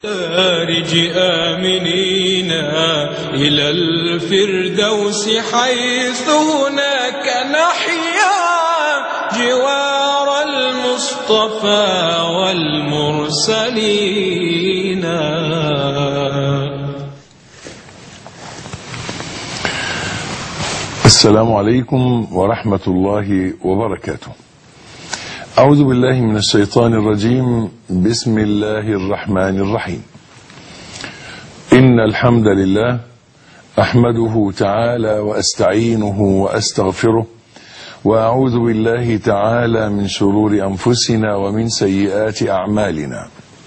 دارج آمنين إلى الفردوس حيث هناك نحيا جوار المصطفى والمرسلين. السلام عليكم ورحمة الله وبركاته. أعوذ بالله من الشيطان الرجيم. بسم الله الرحمن الرحيم. إن الحمد لله أحمده تعالى وأستعينه وأستغفره، وأعوذ بالله تعالى من شرور أنفسنا ومن سيئات أعمالنا.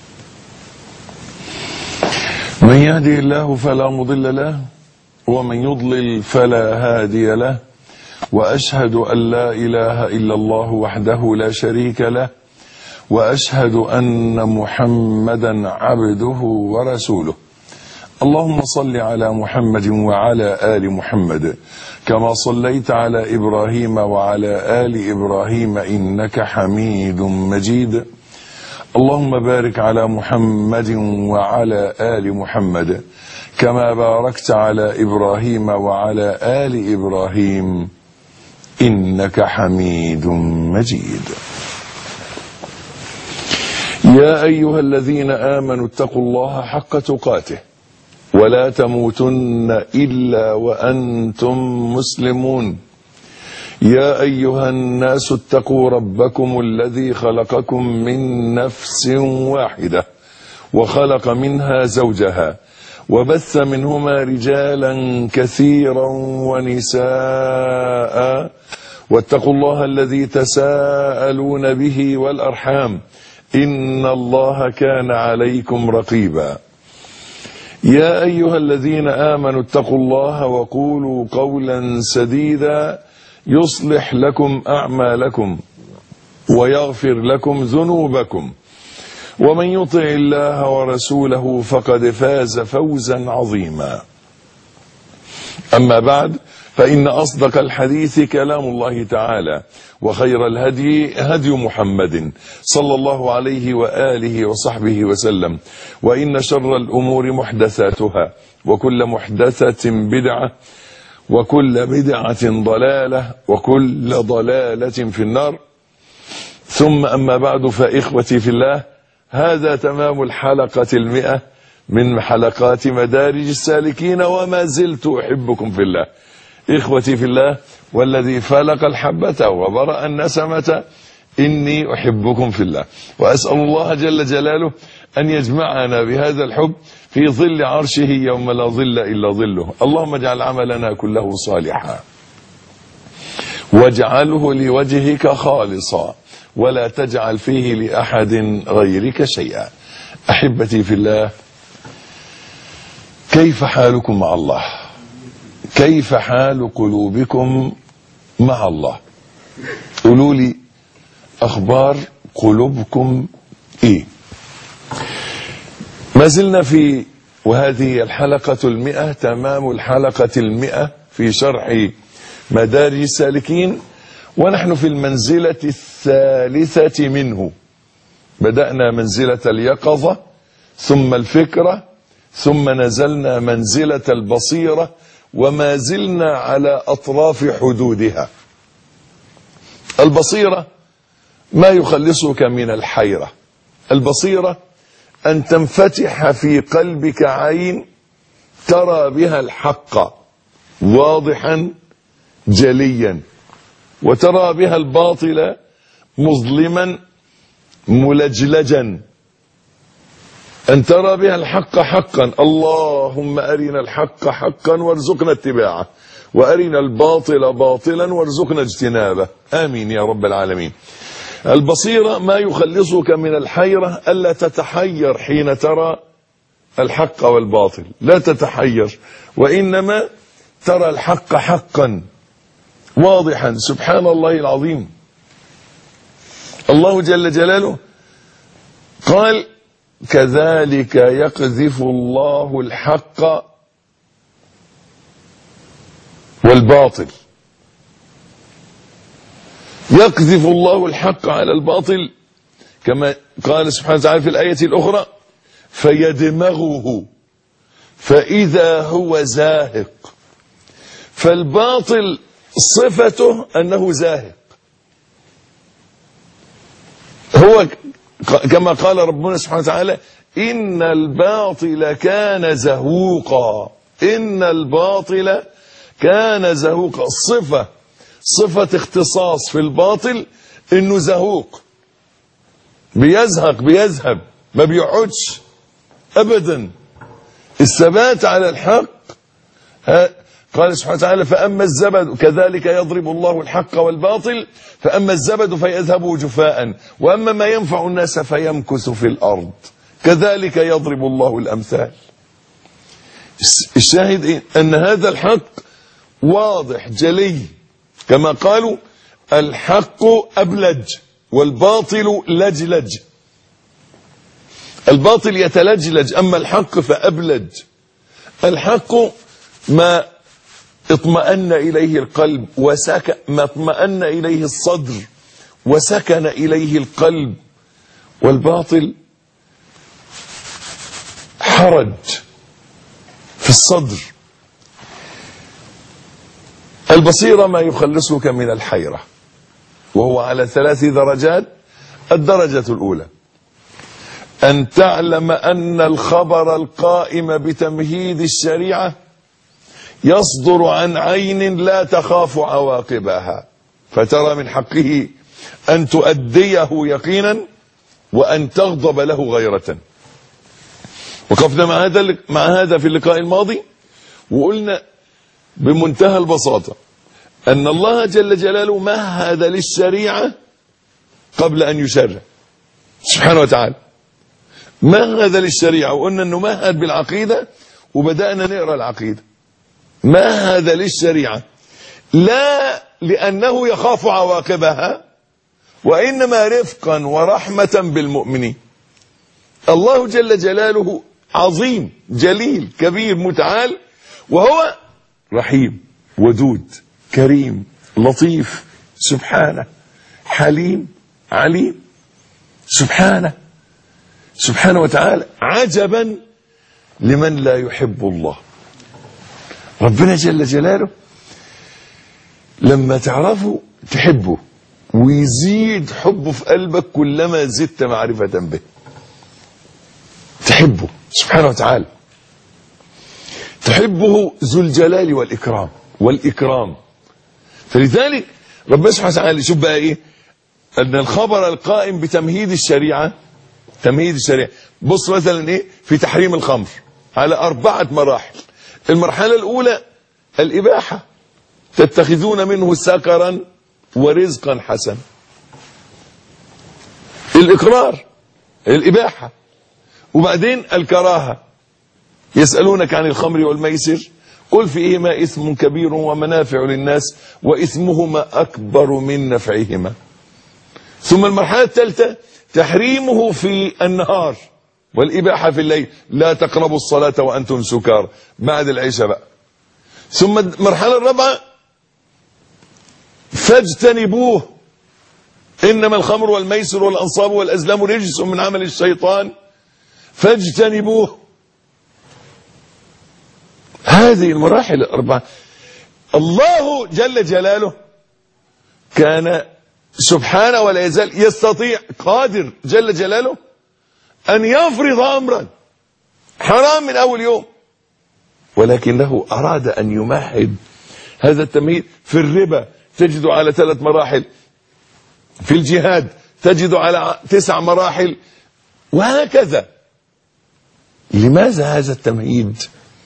من يهدي الله فلا مضل له، ومن يضلل فلا هادي له، وأشهد أن لا إله إلا الله وحده لا شريك له، وأشهد أن محمدا عبده ورسوله. اللهم صل على محمد وعلى آل محمد كما صليت على إبراهيم وعلى آل إبراهيم إنك حميد مجيد. اللهم بارك على محمد وعلى آل محمد كما باركت على إبراهيم وعلى آل إبراهيم إنك حميد مجيد. يا أيها الذين آمنوا اتقوا الله حق تقاته ولا تموتن إلا وأنتم مسلمون. يا أيها الناس اتقوا ربكم الذي خلقكم من نفس واحدة وخلق منها زوجها وبث منهما رجالا كثيرا ونساء، واتقوا الله الذي تساءلون به والأرحام إن الله كان عليكم رقيبا. يا أيها الذين آمنوا اتقوا الله وقولوا قولا سديدا يصلح لكم أعمالكم ويغفر لكم ذنوبكم، ومن يطع الله ورسوله فقد فاز فوزا عظيما. أما بعد، فإن أصدق الحديث كلام الله تعالى، وخير الهدي هدي محمد صلى الله عليه وآله وصحبه وسلم، وإن شر الأمور محدثاتها، وكل محدثة بدعة، وكل بدعة ضلالة، وكل ضلالة في النار. ثم أما بعد، فإخوتي في الله، هذا تمام الحلقة 100 من حلقات مدارج السالكين، وما زلت أحبكم في الله. إخوتي في الله، والذي فلق الحبة وبرأ النسمة، إني أحبكم في الله، وأسأل الله جل جلاله أن يجمعنا بهذا الحب في ظل عرشه يوم لا ظل إلا ظله. اللهم اجعل عملنا كله صالحا، واجعله لوجهك خالصا، ولا تجعل فيه لأحد غيرك شيئا. أحبتي في الله، كيف حالكم مع الله؟ كيف حال قلوبكم مع الله؟ قولوا لي أخبار قلوبكم إيه؟ ما زلنا في، وهذه الحلقة 100، تمام الحلقة 100 في شرح مدارج السالكين، ونحن في المنزلة 3 منه. بدأنا منزلة اليقظة، ثم الفكرة، ثم نزلنا منزلة البصيرة، وما زلنا على أطراف حدودها. البصيرة ما يخلصك من الحيرة. البصيرة أن تنفتح في قلبك عين ترى بها الحق واضحا جليا، وترى بها الباطل مظلما ملجلجا. أن ترى بها الحق حقا. اللهم أرنا الحق حقا وارزقنا اتباعه، وأرنا الباطل باطلا وارزقنا اجتنابه، آمين يا رب العالمين. البصيرة ما يخلصك من الحيرة، ألا تتحير حين ترى الحق والباطل، لا تتحير، وإنما ترى الحق حقا واضحا. سبحان الله العظيم. الله جل جلاله قال: كذلك يقذف الله الحق والباطل. يقذف الله الحق على الباطل، كما قال سبحانه وتعالى في الآية الأخرى: فيدمغه فإذا هو زاهق. فالباطل صفته أنه زاهق، هو كما قال ربنا سبحانه وتعالى: إن الباطل كان زهوقا. إن الباطل كان زهوقا، صفة اختصاص في الباطل إنه زهوق، بيزهق، بيذهب، ما بيقعدش أبدا. الثبات على الحق، قال سبحانه وتعالى: فأما الزبد، كذلك يضرب الله الحق والباطل، فأما الزبد فيذهب جفاء وأما ما ينفع الناس فيمكث في الأرض كذلك يضرب الله الأمثال. الشاهد إيه؟ أن هذا الحق واضح جلي، كما قالوا: الحق أبلج والباطل لجلج. الباطل يتلجلج، أما الحق فأبلج. الحق ما اطمأن إليه القلب ما اطمأن إليه الصدر وسكن إليه القلب، والباطل حرج في الصدر. البصيرة ما يخلصك من الحيرة، وهو على 3 درجات. الدرجة الأولى أن تعلم أن الخبر القائم بتمهيد الشريعة يصدر عن عين لا تخاف عواقبها، فترى من حقه أن تؤديه يقينا وأن تغضب له غيرة. وقفنا مع هذا في اللقاء الماضي، وقلنا بمنتهى البساطة أن الله جل جلاله مهد للشريعة قبل أن يشرع سبحانه وتعالى. مهد للشريعة، وقلنا أنه مهد بالعقيدة، وبدأنا نقرأ العقيدة. مهد للشريعة لا لأنه يخاف عواقبها، وإنما رفقا ورحمة بالمؤمنين. الله جل جلاله عظيم جليل كبير متعال، وهو رحيم ودود كريم لطيف سبحانه، حليم عليم سبحانه وتعالى. عجبا لمن لا يحب الله. ربنا جل جلاله لما تعرفه تحبه، ويزيد حبه في قلبك كلما زدت معرفة به. تحبه سبحانه وتعالى، تحبه ذو الجلال والإكرام. فلذلك ربنا سبحانه وتعالى، شوف بقى ايه، ان الخبر القائم بتمهيد الشريعة، تمهيد الشريعة. بص مثلا ايه في تحريم الخمر على 4 مراحل. المرحلة الأولى الإباحة، تتخذون منه سكرا ورزقا حسنا. الإقرار الإباحة. وبعدين الكراهة، يسألونك عن الخمر والميسر قل فيهما إثم كبير ومنافع للناس وإثمهما أكبر من نفعهما. ثم المرحلة الثالثة تحريمه في النهار والإباحة في الليل، لا تقربوا الصلاة وأنتم سكار، بعد العشاء بقى. ثم المرحلة الرابعة فاجتنبوه، إنما الخمر والميسر والأنصاب والأزلام رجس من عمل الشيطان فاجتنبوه. هذه المراحل الأربعة. الله جل جلاله كان سبحانه ولا يزال يستطيع، قادر جل جلاله أن يفرض أمرا حرام من أول يوم، ولكنه أراد أن يمهد هذا التمهيد. في الربا تجد على 3 مراحل، في الجهاد تجد على 9 مراحل، وهكذا. لماذا هذا التمهيد؟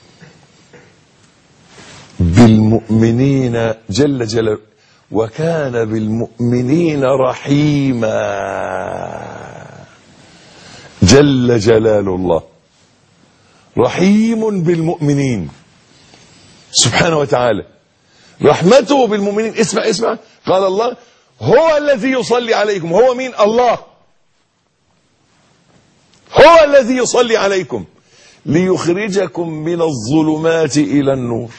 بالمؤمنين جل جلاله، وكان بالمؤمنين رحيما جل جلال الله. رحيم بالمؤمنين سبحانه وتعالى، رحمته بالمؤمنين. اسمع قال الله: هو الذي يصلي عليكم. هو مين؟ الله. هو الذي يصلي عليكم ليخرجكم من الظلمات إلى النور.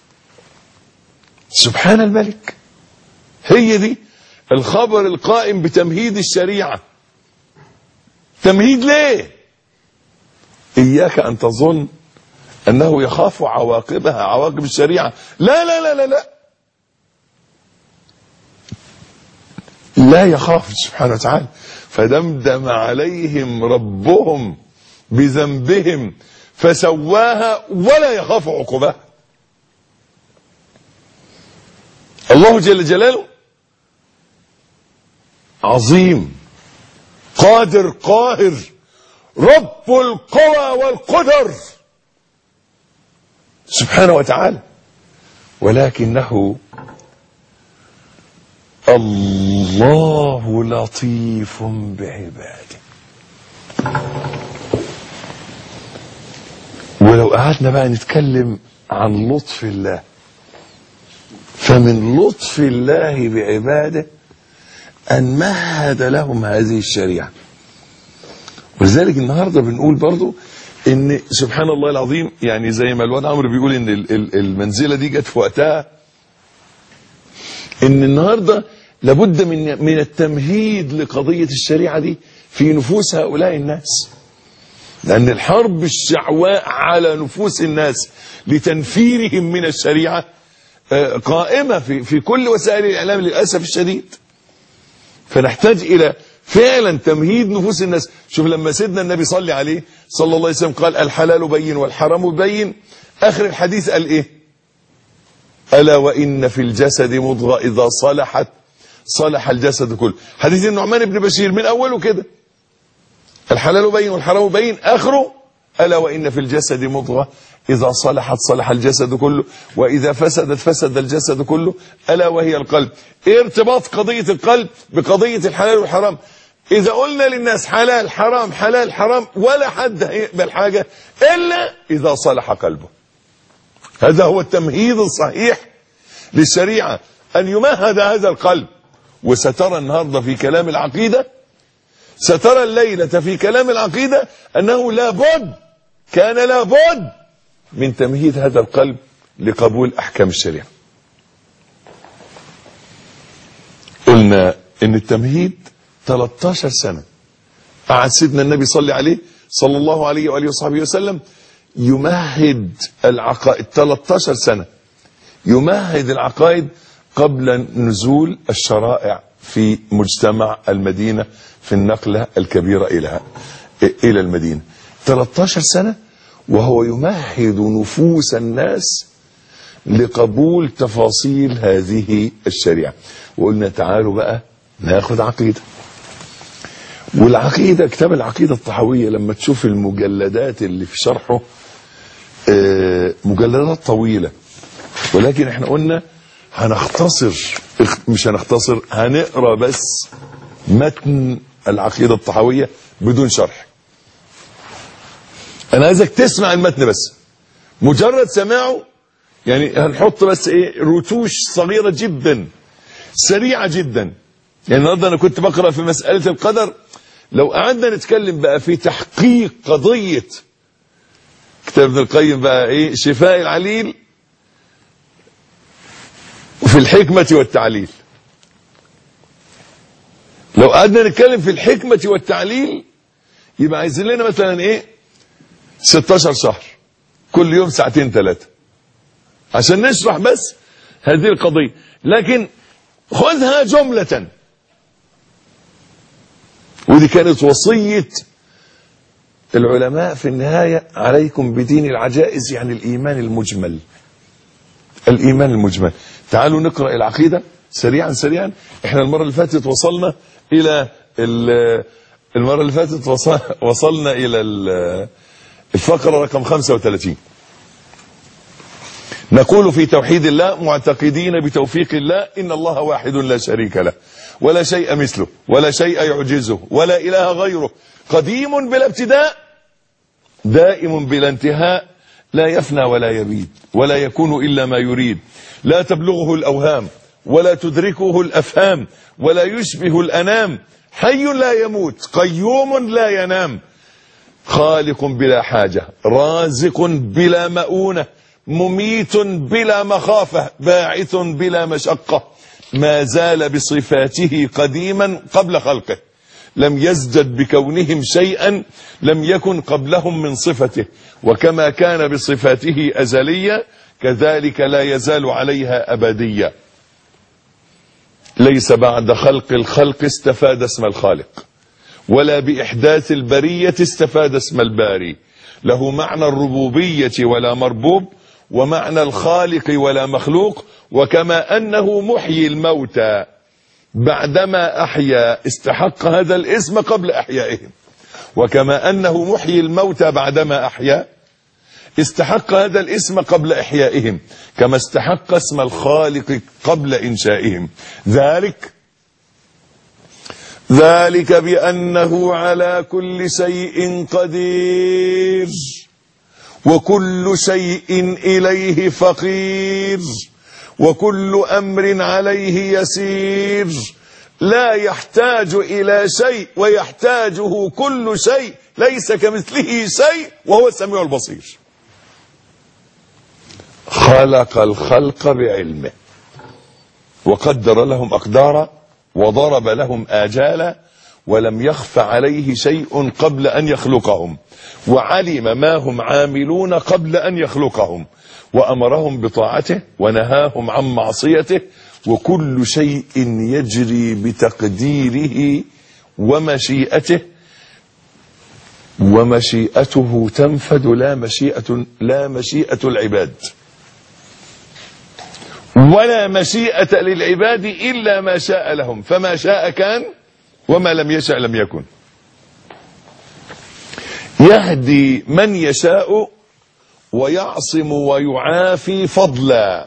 سبحان الملك. هي دي الخبر القائم بتمهيد الشريعة. تمهيد ليه؟ إياك أن تظن أنه يخاف عواقبها، عواقب الشريعة. لا لا لا لا لا لا يخاف سبحانه وتعالى. فدمدم عليهم ربهم بذنبهم فسواها ولا يخاف عقباها. الله جل جلاله عظيم قادر قاهر رب القوى والقدر سبحانه وتعالى، ولكنه الله لطيف بعباده. ولو قعدنا بقى نتكلم عن لطف الله، فمن لطف الله بعباده أن مهد لهم هذه الشريعة. ولذلك النهاردة بنقول برضو إن سبحان الله العظيم، يعني زي ما الواد عمرو بيقول إن المنزلة دي جت في وقتها، إن النهاردة لابد من التمهيد لقضية الشريعة دي في نفوس هؤلاء الناس، لأن الحرب الشعواء على نفوس الناس لتنفيرهم من الشريعة قائمة في كل وسائل الإعلام للأسف الشديد. فنحتاج إلى فعلا تمهيد نفوس الناس. شوف لما سيدنا النبي صلى عليه صلى الله عليه وسلم قال الحلال بين والحرام بين، آخر الحديث قال إيه؟ ألا وإن في الجسد مضغة إذا صلحت صلح الجسد كله. حديث النعمان بن بشير من أوله كده، الحلال بين والحرام بين، آخره ألا وإن في الجسد مضغة إذا صلحت صلح الجسد كله وإذا فسدت فسد الجسد كله ألا وهي القلب. إيه ارتباط قضية القلب بقضية الحلال والحرام؟ إذا قلنا للناس حلال حرام حلال حرام ولا حد هيقبل حاجة إلا إذا صلح قلبه. هذا هو التمهيد الصحيح للشريعة، أن يمهد هذا القلب. وسترى النهاردة في كلام العقيدة، سترى الليلة في كلام العقيدة أنه لابد كان لابد من تمهيد هذا القلب لقبول أحكام الشريعة. قلنا إن التمهيد 13 سنة قعد سيدنا النبي صلى عليه صلى الله عليه وآله وصحبه وسلم يمهد العقائد. 13 سنة يمهد العقائد قبل نزول الشرائع في مجتمع المدينة في النقلة الكبيرة إلى المدينة. 13 سنة وهو يمهد نفوس الناس لقبول تفاصيل هذه الشريعة. وقلنا تعالوا بقى ناخد عقيدة. والعقيدة كتاب العقيدة الطحاوية لما تشوف المجلدات اللي في شرحه مجلدات طويلة، ولكن احنا قلنا هنقرأ بس متن العقيدة الطحاوية بدون شرح. انا عايزك تسمع المتن بس، مجرد سماعه يعني هنحط بس ايه رتوش صغيرة جدا سريعة جدا. يعني النهارده انا كنت بقرأ في مسألة القدر، لو قعدنا نتكلم بقى في تحقيق قضية كتاب ابن القيم بقى ايه شفاء العليل وفي الحكمة والتعليل، لو قعدنا نتكلم في الحكمة والتعليل يبقى عايزين لنا مثلا ايه 16 شهر كل يوم ساعتين 3 عشان نشرح بس هذه القضية. لكن خذها جملة، ودي كانت وصية العلماء في النهاية: عليكم بدين العجائز، يعني الإيمان المجمل. الإيمان المجمل. تعالوا نقرأ العقيدة سريعا سريعا. احنا المرة اللي فاتت وصلنا إلى الفقرة رقم 35. نقول في توحيد الله معتقدين بتوفيق الله إن الله واحد لا شريك له ولا شيء مثله ولا شيء يعجزه ولا إله غيره، قديم بلا ابتداء دائم بلا انتهاء، لا يفنى ولا يبيد ولا يكون إلا ما يريد، لا تبلغه الأوهام ولا تدركه الأفهام ولا يشبه الأنام، حي لا يموت قيوم لا ينام، خالق بلا حاجة رازق بلا مؤونة مميت بلا مخافة باعث بلا مشقة، ما زال بصفاته قديما قبل خلقه لم يزدد بكونهم شيئا لم يكن قبلهم من صفته، وكما كان بصفاته أزلية كذلك لا يزال عليها أبدية. ليس بعد خلق الخلق استفاد اسم الخالق، ولا بإحداث البرية استفاد اسم الباري. له معنى الربوبية ولا مربوب، ومعنى الخالق ولا مخلوق. وكما أنه محيي الموتى بعدما أحيا استحق هذا الاسم قبل أحيائهم، وكما أنه محيي الموتى بعدما أحيا استحق هذا الاسم قبل إحيائهم، كما استحق اسم الخالق قبل إنشائهم. ذلك بأنه على كل شيء قدير، وكل شيء إليه فقير، وكل أمر عليه يسير، لا يحتاج إلى شيء ويحتاجه كل شيء، ليس كمثله شيء وهو السميع البصير. خلق الخلق بعلمه، وقدر لهم أقدارا، وضرب لهم آجالا، ولم يخف عليه شيء قبل أن يخلقهم، وعلم ما هم عاملون قبل أن يخلقهم، وأمرهم بطاعته ونهاهم عن معصيته، وكل شيء يجري بتقديره ومشيئته، ومشيئته تنفذ لا مشيئة العباد، ولا مشيئة للعباد إلا ما شاء لهم، فما شاء كان وما لم يشاء لم يكن. يهدي من يشاء ويعصم ويعافي فضلا.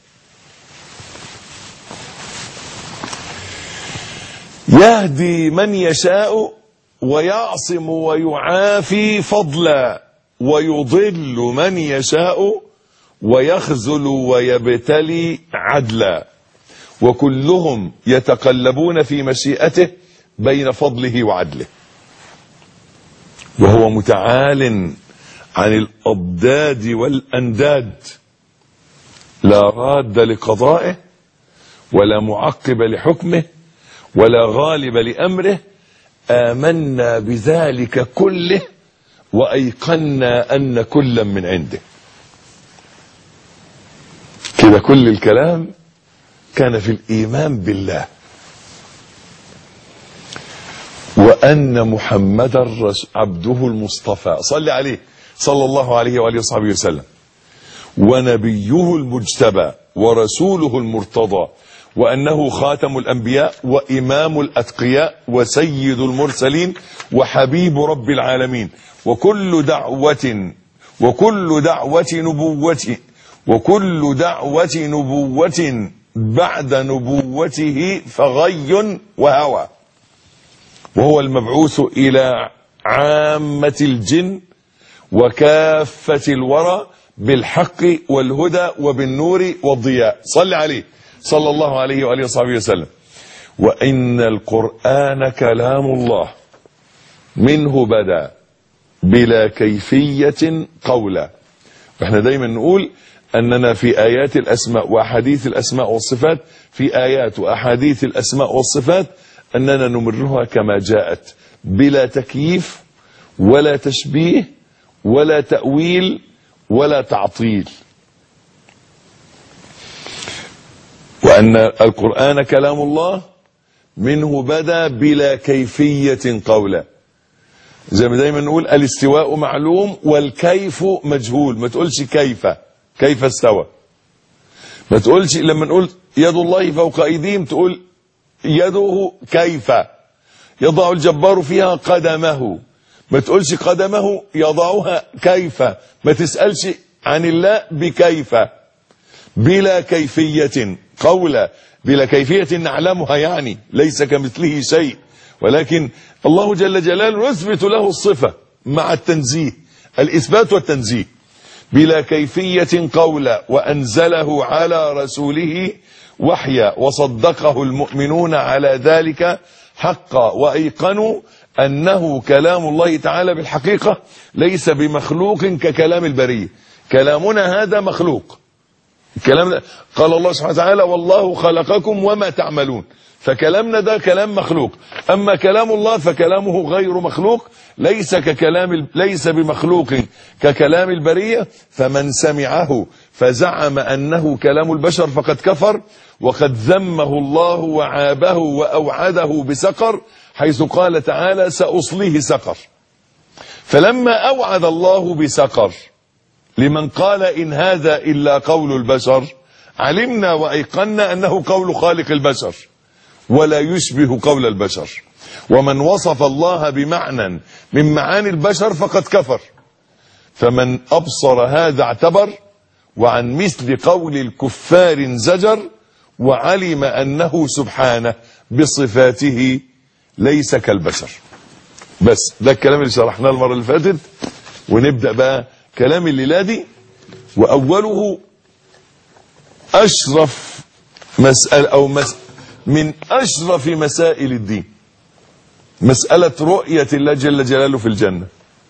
يهدي من يشاء ويعصم ويعافي فضلا، ويضل من يشاء ويخذل ويبتلي عدلا، وكلهم يتقلبون في مشيئته بين فضله وعدله، وهو متعال عن الأضداد والأنداد، لا راد لقضائه ولا معقب لحكمه ولا غالب لأمره. آمنا بذلك كله وأيقنا أن كلا من عنده. كده كل الكلام كان في الإيمان بالله، وأن محمدا عبده المصطفى صلى عليه صلى الله عليه وآله وصحبه وسلم، ونبيه المجتبى ورسوله المرتضى، وأنه خاتم الأنبياء وإمام الأتقياء وسيد المرسلين وحبيب رب العالمين، وكل دعوة نبوة بعد نبوته فغي وهوى، وهو المبعوث إلى عامة الجن وكافة الورى بالحق والهدى وبالنور والضياء. صل عليه صلى الله عليه وآله وصحبه وسلم. وإن القرآن كلام الله منه بدأ بلا كيفية قولا. احنا دايما نقول أننا في آيات الأسماء وأحاديث الأسماء والصفات، في آيات وأحاديث الأسماء والصفات أننا نمرها كما جاءت بلا تكييف ولا تشبيه ولا تأويل ولا تعطيل. وأن القرآن كلام الله منه بدأ بلا كيفية قولا. زي ما دايما نقول الاستواء معلوم والكيف مجهول. ما تقولش كيف استوى. ما تقولش لما نقول يد الله فوق أيديهم تقول يده كيف يضع الجبار فيها قدمه. ما تقولش قدمه يضعها كيف. ما تسألش عن الله بكيف. بلا كيفية قولا. بلا كيفية نعلمها، يعني ليس كمثله شيء، ولكن الله جل جلاله يثبت له الصفة مع التنزيه، الإثبات والتنزيه. بلا كيفية قولا، وأنزله على رسوله وحيا، وصدقه المؤمنون على ذلك حقا، وأيقنوا أنه كلام الله تعالى بالحقيقة ليس بمخلوق ككلام البرية. كلامنا هذا مخلوق. الكلام ده قال الله سبحانه وتعالى والله خلقكم وما تعملون، فكلامنا ده كلام مخلوق. أما كلام الله فكلامه غير مخلوق، ليس بمخلوق ككلام البرية. فمن سمعه فزعم أنه كلام البشر فقد كفر، وقد ذمه الله وعابه وأوعده بسقر، حيث قال تعالى سأصليه سقر. فلما أوعد الله بسقر لمن قال إن هذا إلا قول البشر، علمنا وأيقنا أنه قول خالق البشر ولا يشبه قول البشر. ومن وصف الله بمعنى من معاني البشر فقد كفر. فمن أبصر هذا اعتبر، وعن مثل قول الكفار زجر، وعلم أنه سبحانه بصفاته ليس كالبشر. بس ده الكلام اللي شرحناه المرة اللي فاتت، ونبدأ بقى كلام الليلة دي. وأوله أشرف مسألة من أشرف مسائل الدين، مسألة رؤية الله جل جلاله في الجنة.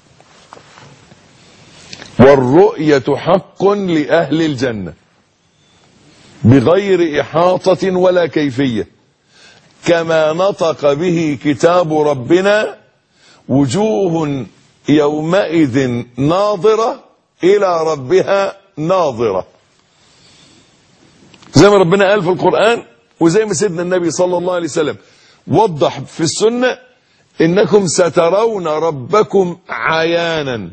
والرؤية حق لأهل الجنة بغير إحاطة ولا كيفية، كما نطق به كتاب ربنا وجوه يومئذ ناظرة إلى ربها ناظرة. زي ما ربنا قال في القرآن، وزي ما سيدنا النبي صلى الله عليه وسلم وضح في السنة: إنكم سترون ربكم عيانا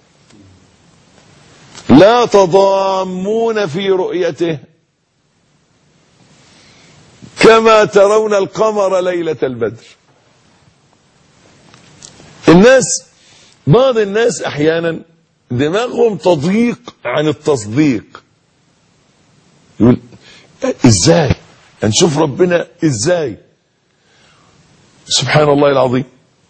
لا تضامون في رؤيته كما ترون القمر ليلة البدر. بعض الناس أحيانا دماغهم تضيق عن التصديق، يقول ازاي هنشوف ربنا؟ ازاي؟ سبحان الله العظيم،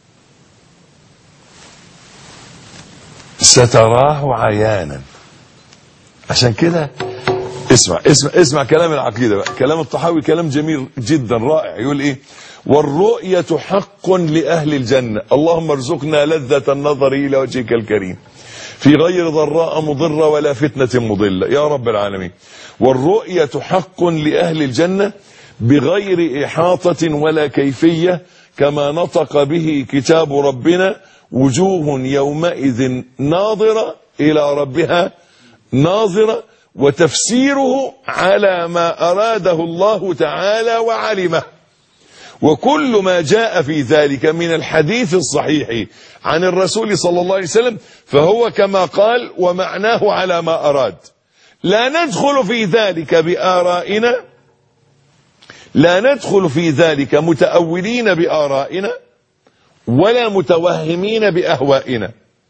ستراه عيانا. عشان كده اسمع كلام العقيدة بقى. كلام الطحاوي كلام جميل جدا رائع. يقول ايه؟ والرؤية حق لأهل الجنة، اللهم ارزقنا لذة النظر إلى وجهك الكريم في غير ضراء مضرة ولا فتنة مضلة يا رب العالمين. والرؤية حق لأهل الجنة بغير إحاطة ولا كيفية، كما نطق به كتاب ربنا وجوه يومئذ ناظرة إلى ربها ناظرة. وتفسيره على ما أراده الله تعالى وعلمه. وكل ما جاء في ذلك من الحديث الصحيح عن الرسول صلى الله عليه وسلم فهو كما قال ومعناه على ما أراد. لا ندخل في ذلك بآرائنا، لا ندخل في ذلك متأولين بآرائنا ولا متوهمين بأهوائنا،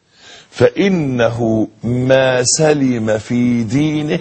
فإنه ما سلم في دينه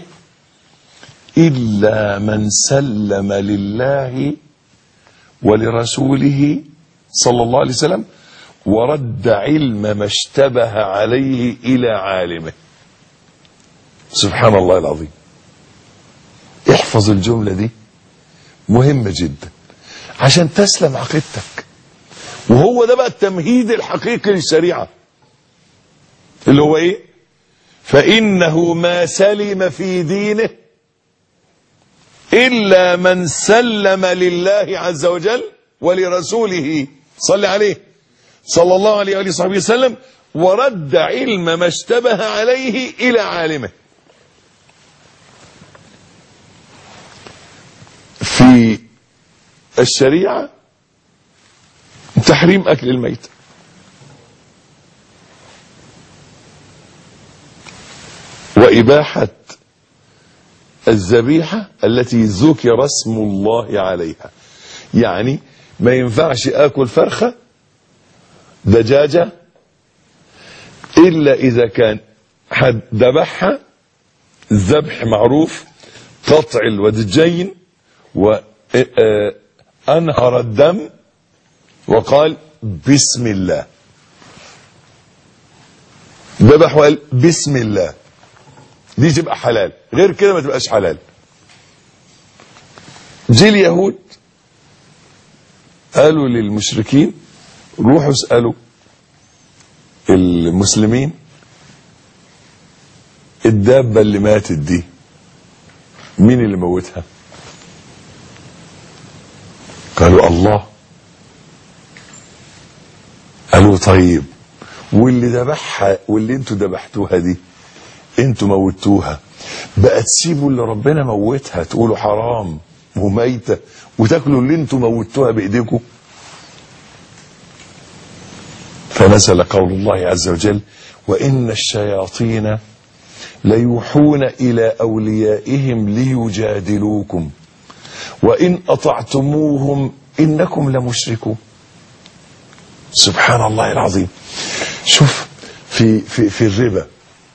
إلا من سلم لله ولرسوله صلى الله عليه وسلم ورد علم ما اشتبه عليه إلى عالمه. سبحان الله العظيم. احفظ الجملة دي، مهمة جدا عشان تسلم عقيدتك. وهو ده بقى التمهيد الحقيقي للشريعة، اللي هو ايه؟ فإنه ما سلم في دينه إلا من سلم لله عز وجل ولرسوله صلى عليه صلى الله عليه وآله وصحبه وسلم ورد علم ما اشتبه عليه إلى عالمه. في الشريعة تحريم أكل الميت، وإباحة الذبيحة التي ذكر اسم الله عليها. يعني ما ينفعش آكل فرخة دجاجة إلا إذا كان حد ذبحها ذبح معروف، قطع الودجين وأنهر الدم وقال بسم الله، ذبح وقال بسم الله، دي تبقى حلال. غير كده ما تبقاش حلال. جه اليهود قالوا للمشركين روحوا اسألوا المسلمين الدابة اللي ماتت دي مين اللي موتها؟ قالوا الله. قالوا طيب واللي ذبحها واللي انتوا ذبحتوها دي انتوا موتوها، بقى تسيبوا اللي ربنا موتها تقولوا حرام وميتة وتاكلوا اللي انتوا موتوها بايديكم؟ فنزل قول الله عز وجل: وإن الشياطين ليوحون إلى أوليائهم ليجادلوكم وإن أطعتموهم إنكم لمشركون. سبحان الله العظيم. شوف في الربا،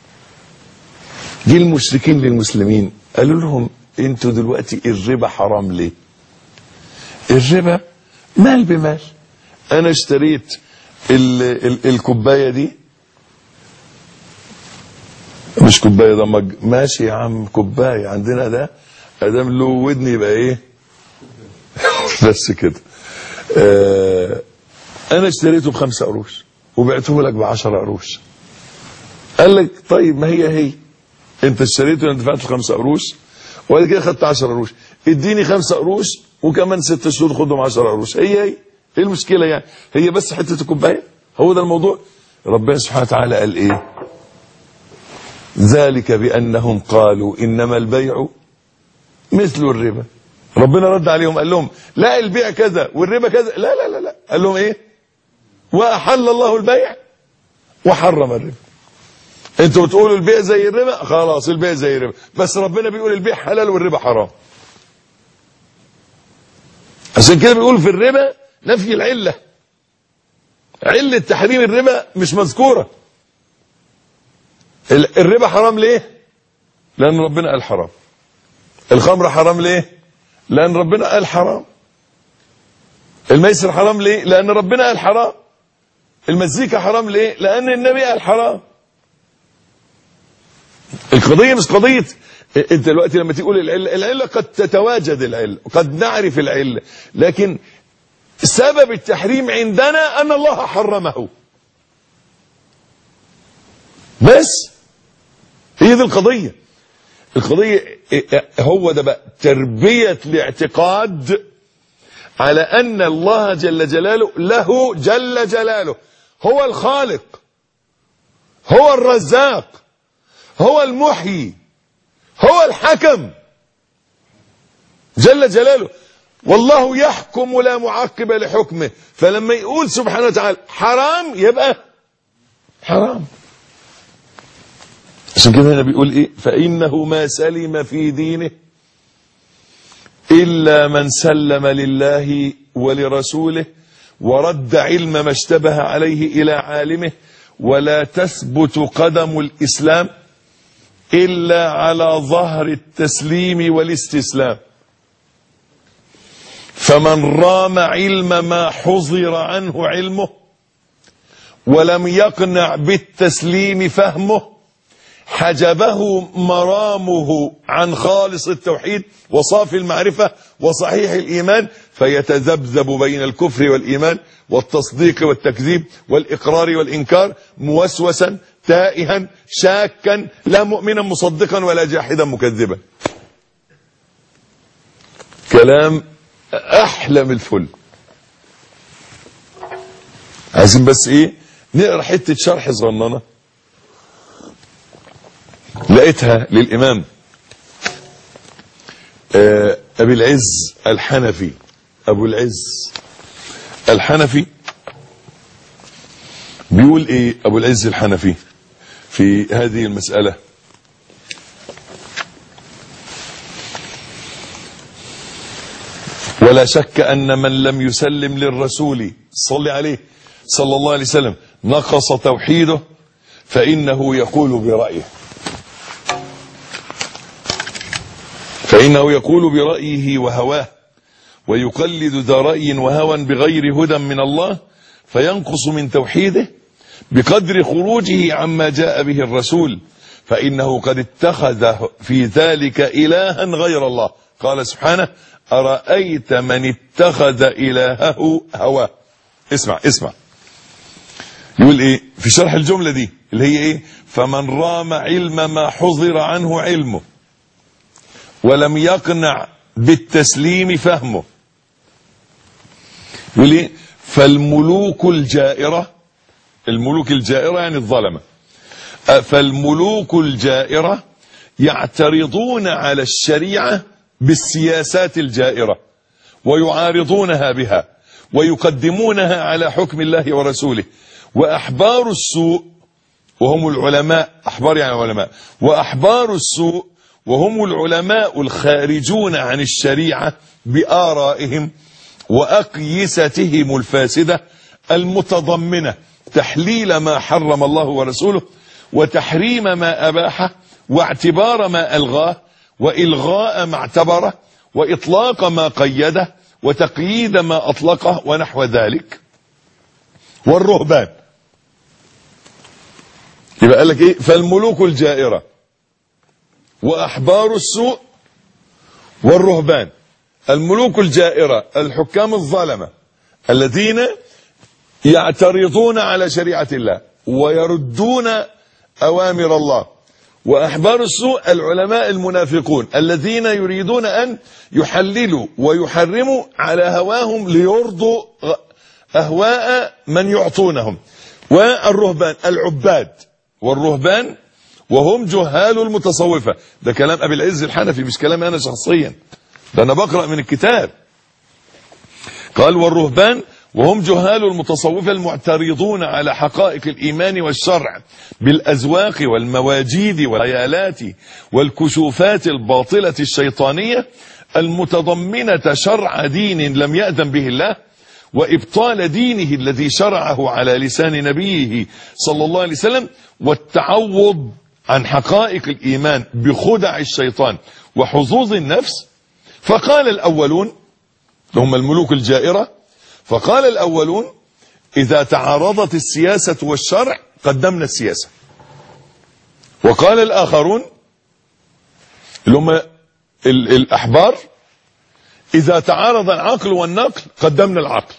جه المشركين للمسلمين قالوا لهم انتوا دلوقتي الربا حرام ليه؟ الربا مال بمال. انا اشتريت الكوبايه دي، مش كوبايه ده مج، ماشي يا عم كوبايه عندنا ده ادام له ودن يبقى ايه بس كده. انا اشتريته ب5 قروش وبعته لك ب10 قروش. قال لك طيب ما هي انت اشتريته وانا دفعت 5 قروش وبعد كده خدت 10 قروش، اديني 5 قروش وكمان 6 شهور خدهم 10 قروش. هي ايه المشكله يعني؟ هي بس حته الكوبايه، هو ده الموضوع. ربنا سبحانه وتعالى قال ايه؟ ذلك بانهم قالوا انما البيع مثل الربا. ربنا رد عليهم قال لهم لا البيع كذا والربا كذا، لا لا لا لا. قال لهم ايه؟ واحل الله البيع وحرم الربا. انتوا بتقولوا البيع زي الربا، خلاص البيع زي الربا، بس ربنا بيقول البيع حلال والربا حرام. عشان كده بيقول في الربا نفي العله، علة تحريم الربا مش مذكوره. الربا حرام ليه؟ لان ربنا قال حرام. الخمر حرام ليه؟ لان ربنا قال حرام. الميسر حرام ليه؟ لان ربنا قال حرام. المزيكا حرام ليه؟ لان النبي قال حرام. القضيه مش قضيه انت دلوقتي لما تقول العله قد تتواجد العله، قد نعرف العله، لكن سبب التحريم عندنا ان الله حرمه. بس هي دي القضيه. القضيه هو ده بقى تربيه الاعتقاد على ان الله جل جلاله له جل جلاله هو الخالق، هو الرزاق، هو المحيي، هو الحكم جل جلاله. والله يحكم لا معقب لحكمه. فلما يقول سبحانه وتعالى حرام يبقى حرام. عشان كده هنا بيقول ايه؟ فإنه ما سلم في دينه إلا من سلم لله ولرسوله ورد علم ما اشتبه عليه إلى عالمه، ولا تثبت قدم الإسلام إلا على ظهر التسليم والاستسلام. فمن رام علم ما حظر عنه علمه ولم يقنع بالتسليم فهمه حجبه مرامه عن خالص التوحيد وصافي المعرفة وصحيح الإيمان، فيتذبذب بين الكفر والإيمان والتصديق والتكذيب والإقرار والإنكار، موسوسا تائها شاكا لا مؤمنا مصدقا ولا جاحدا مكذبا. كلام أحلم الفل. عايزين بس ايه؟ نقرأ حتة شرح صغننة لقيتها للإمام أبي العز الحنفي. أبو العز الحنفي بيقول إيه أبو العز الحنفي في هذه المسألة؟ ولا شك أن من لم يسلم للرسول صلى عليه صلى الله عليه وسلم نقص توحيده، فإنه يقول برأيه وهواه، ويقلد ذا رأي وهوى بغير هدى من الله، فينقص من توحيده بقدر خروجه عما جاء به الرسول، فإنه قد اتخذ في ذلك إلها غير الله. قال سبحانه: أرأيت من اتخذ إلهه هواه. اسمع يقول ايه في شرح الجملة دي اللي هي ايه؟ فمن رام علم ما حظر عنه علمه ولم يقنع بالتسليم فهمه يقول ايه؟ فالملوك الجائرة، الملوك الجائرة يعني الظلمة، فالملوك الجائرة يعترضون على الشريعة بالسياسات الجائرة ويعارضونها بها ويقدمونها على حكم الله ورسوله. وأحبار السوء وهم العلماء، أحبار يعني علماء، وأحبار السوء وهم العلماء الخارجون عن الشريعة بآرائهم وأقيستهم الفاسدة المتضمنة تحليل ما حرم الله ورسوله وتحريم ما أباحه واعتبار ما ألغاه وإلغاء ما اعتبره وإطلاق ما قيده وتقييد ما أطلقه ونحو ذلك. والرهبان، يبقى قال لك ايه؟ فالملوك الجائرة وأحبار السوء والرهبان. الملوك الجائرة الحكام الظلمة الذين يعترضون على شريعة الله ويردون أوامر الله. وأحبار السوء العلماء المنافقون الذين يريدون أن يحللوا ويحرموا على هواهم ليرضوا أهواء من يعطونهم. والرهبان العباد، والرهبان وهم جهال المتصوفة. ده كلام أبي العز الحنفي مش كلام أنا شخصيا، ده أنا بقرأ من الكتاب. قال والرهبان وهم جهال المتصوفة المعترضون على حقائق الإيمان والشرع بالأزواق والمواجيد والخيالات والكشوفات الباطلة الشيطانية المتضمنة شرع دين لم يأذن به الله وإبطال دينه الذي شرعه على لسان نبيه صلى الله عليه وسلم، والتعوض عن حقائق الإيمان بخدع الشيطان وحظوظ النفس. فقال الأولون، هم الملوك الجائرة، فقال الأولون إذا تعارضت السياسة والشرع قدمنا السياسة. وقال الآخرون اللي هم الأحبار إذا تعارض العقل والنقل قدمنا العقل.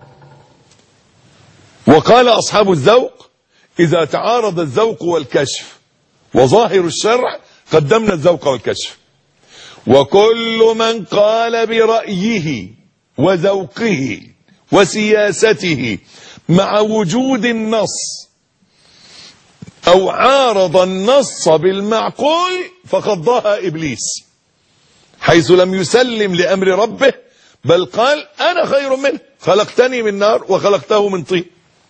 وقال أصحاب الذوق إذا تعارض الذوق والكشف وظاهر الشرع قدمنا الذوق والكشف. وكل من قال برأيه وذوقه وسياسته مع وجود النص أو عارض النص بالمعقول فقد ضاهى إبليس، حيث لم يسلم لأمر ربه بل قال أنا خير منه خلقتني من نار وخلقته من طين.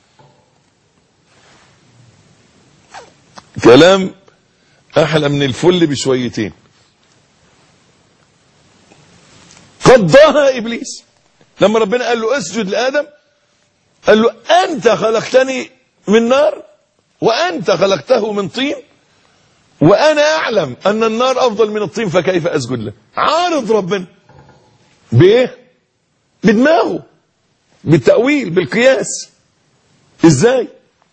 كلام أحلى من الفل بشويتين. قد ضاهى إبليس لما ربنا قال له اسجد لآدم، قال له أنت خلقتني من نار وأنت خلقته من طين وأنا أعلم أن النار أفضل من الطين فكيف أسجد له. عارض ربنا بإيه؟ بدماغه، بالتأويل، بالقياس. إزاي؟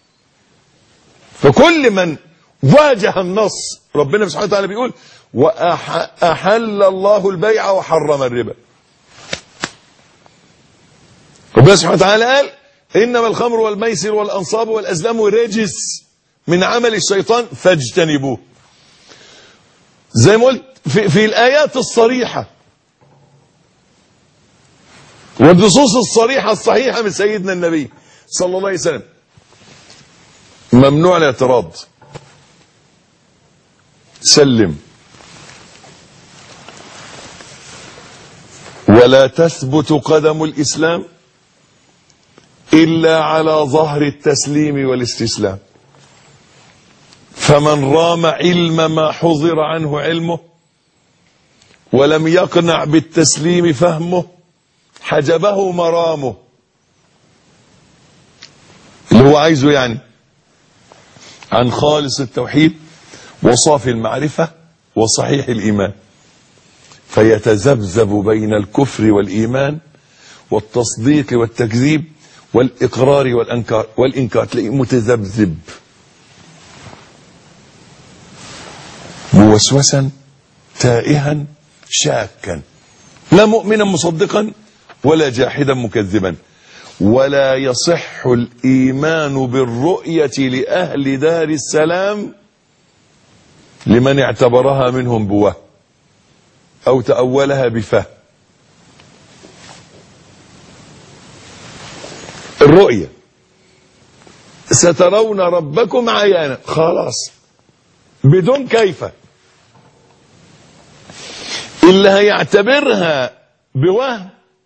فكل من واجه النص، ربنا سبحانه وتعالى بيقول وأحل الله البيع وحرم الربا. ربنا سبحانه وتعالى قال إنما الخمر والميسر والأنصاب والأزلام رجس من عمل الشيطان فاجتنبوه. زي ما قلت في الآيات الصريحة والنصوص الصريحة الصحيحة من سيدنا النبي صلى الله عليه وسلم ممنوع الاعتراض. سلم. ولا تثبت قدم الإسلام إلا على ظهر التسليم والاستسلام. فمن رام علم ما حضر عنه علمه ولم يقنع بالتسليم فهمه حجبه مرامه، اللي هو عايزه يعني عن خالص التوحيد وصافي المعرفة وصحيح الإيمان، فيتذبذب بين الكفر والإيمان والتصديق والتكذيب والإقرار والإنكار تلاقيه متذبذب موسوسا تائها شاكا، لا مؤمنا مصدقا ولا جاحدا مكذبا. ولا يصح الإيمان بالرؤية لأهل دار السلام لمن اعتبرها منهم بوهم أو تأولها بفهم. الرؤية سترون ربكم عيانا، خلاص بدون كيف. اللي هيعتبرها بوهم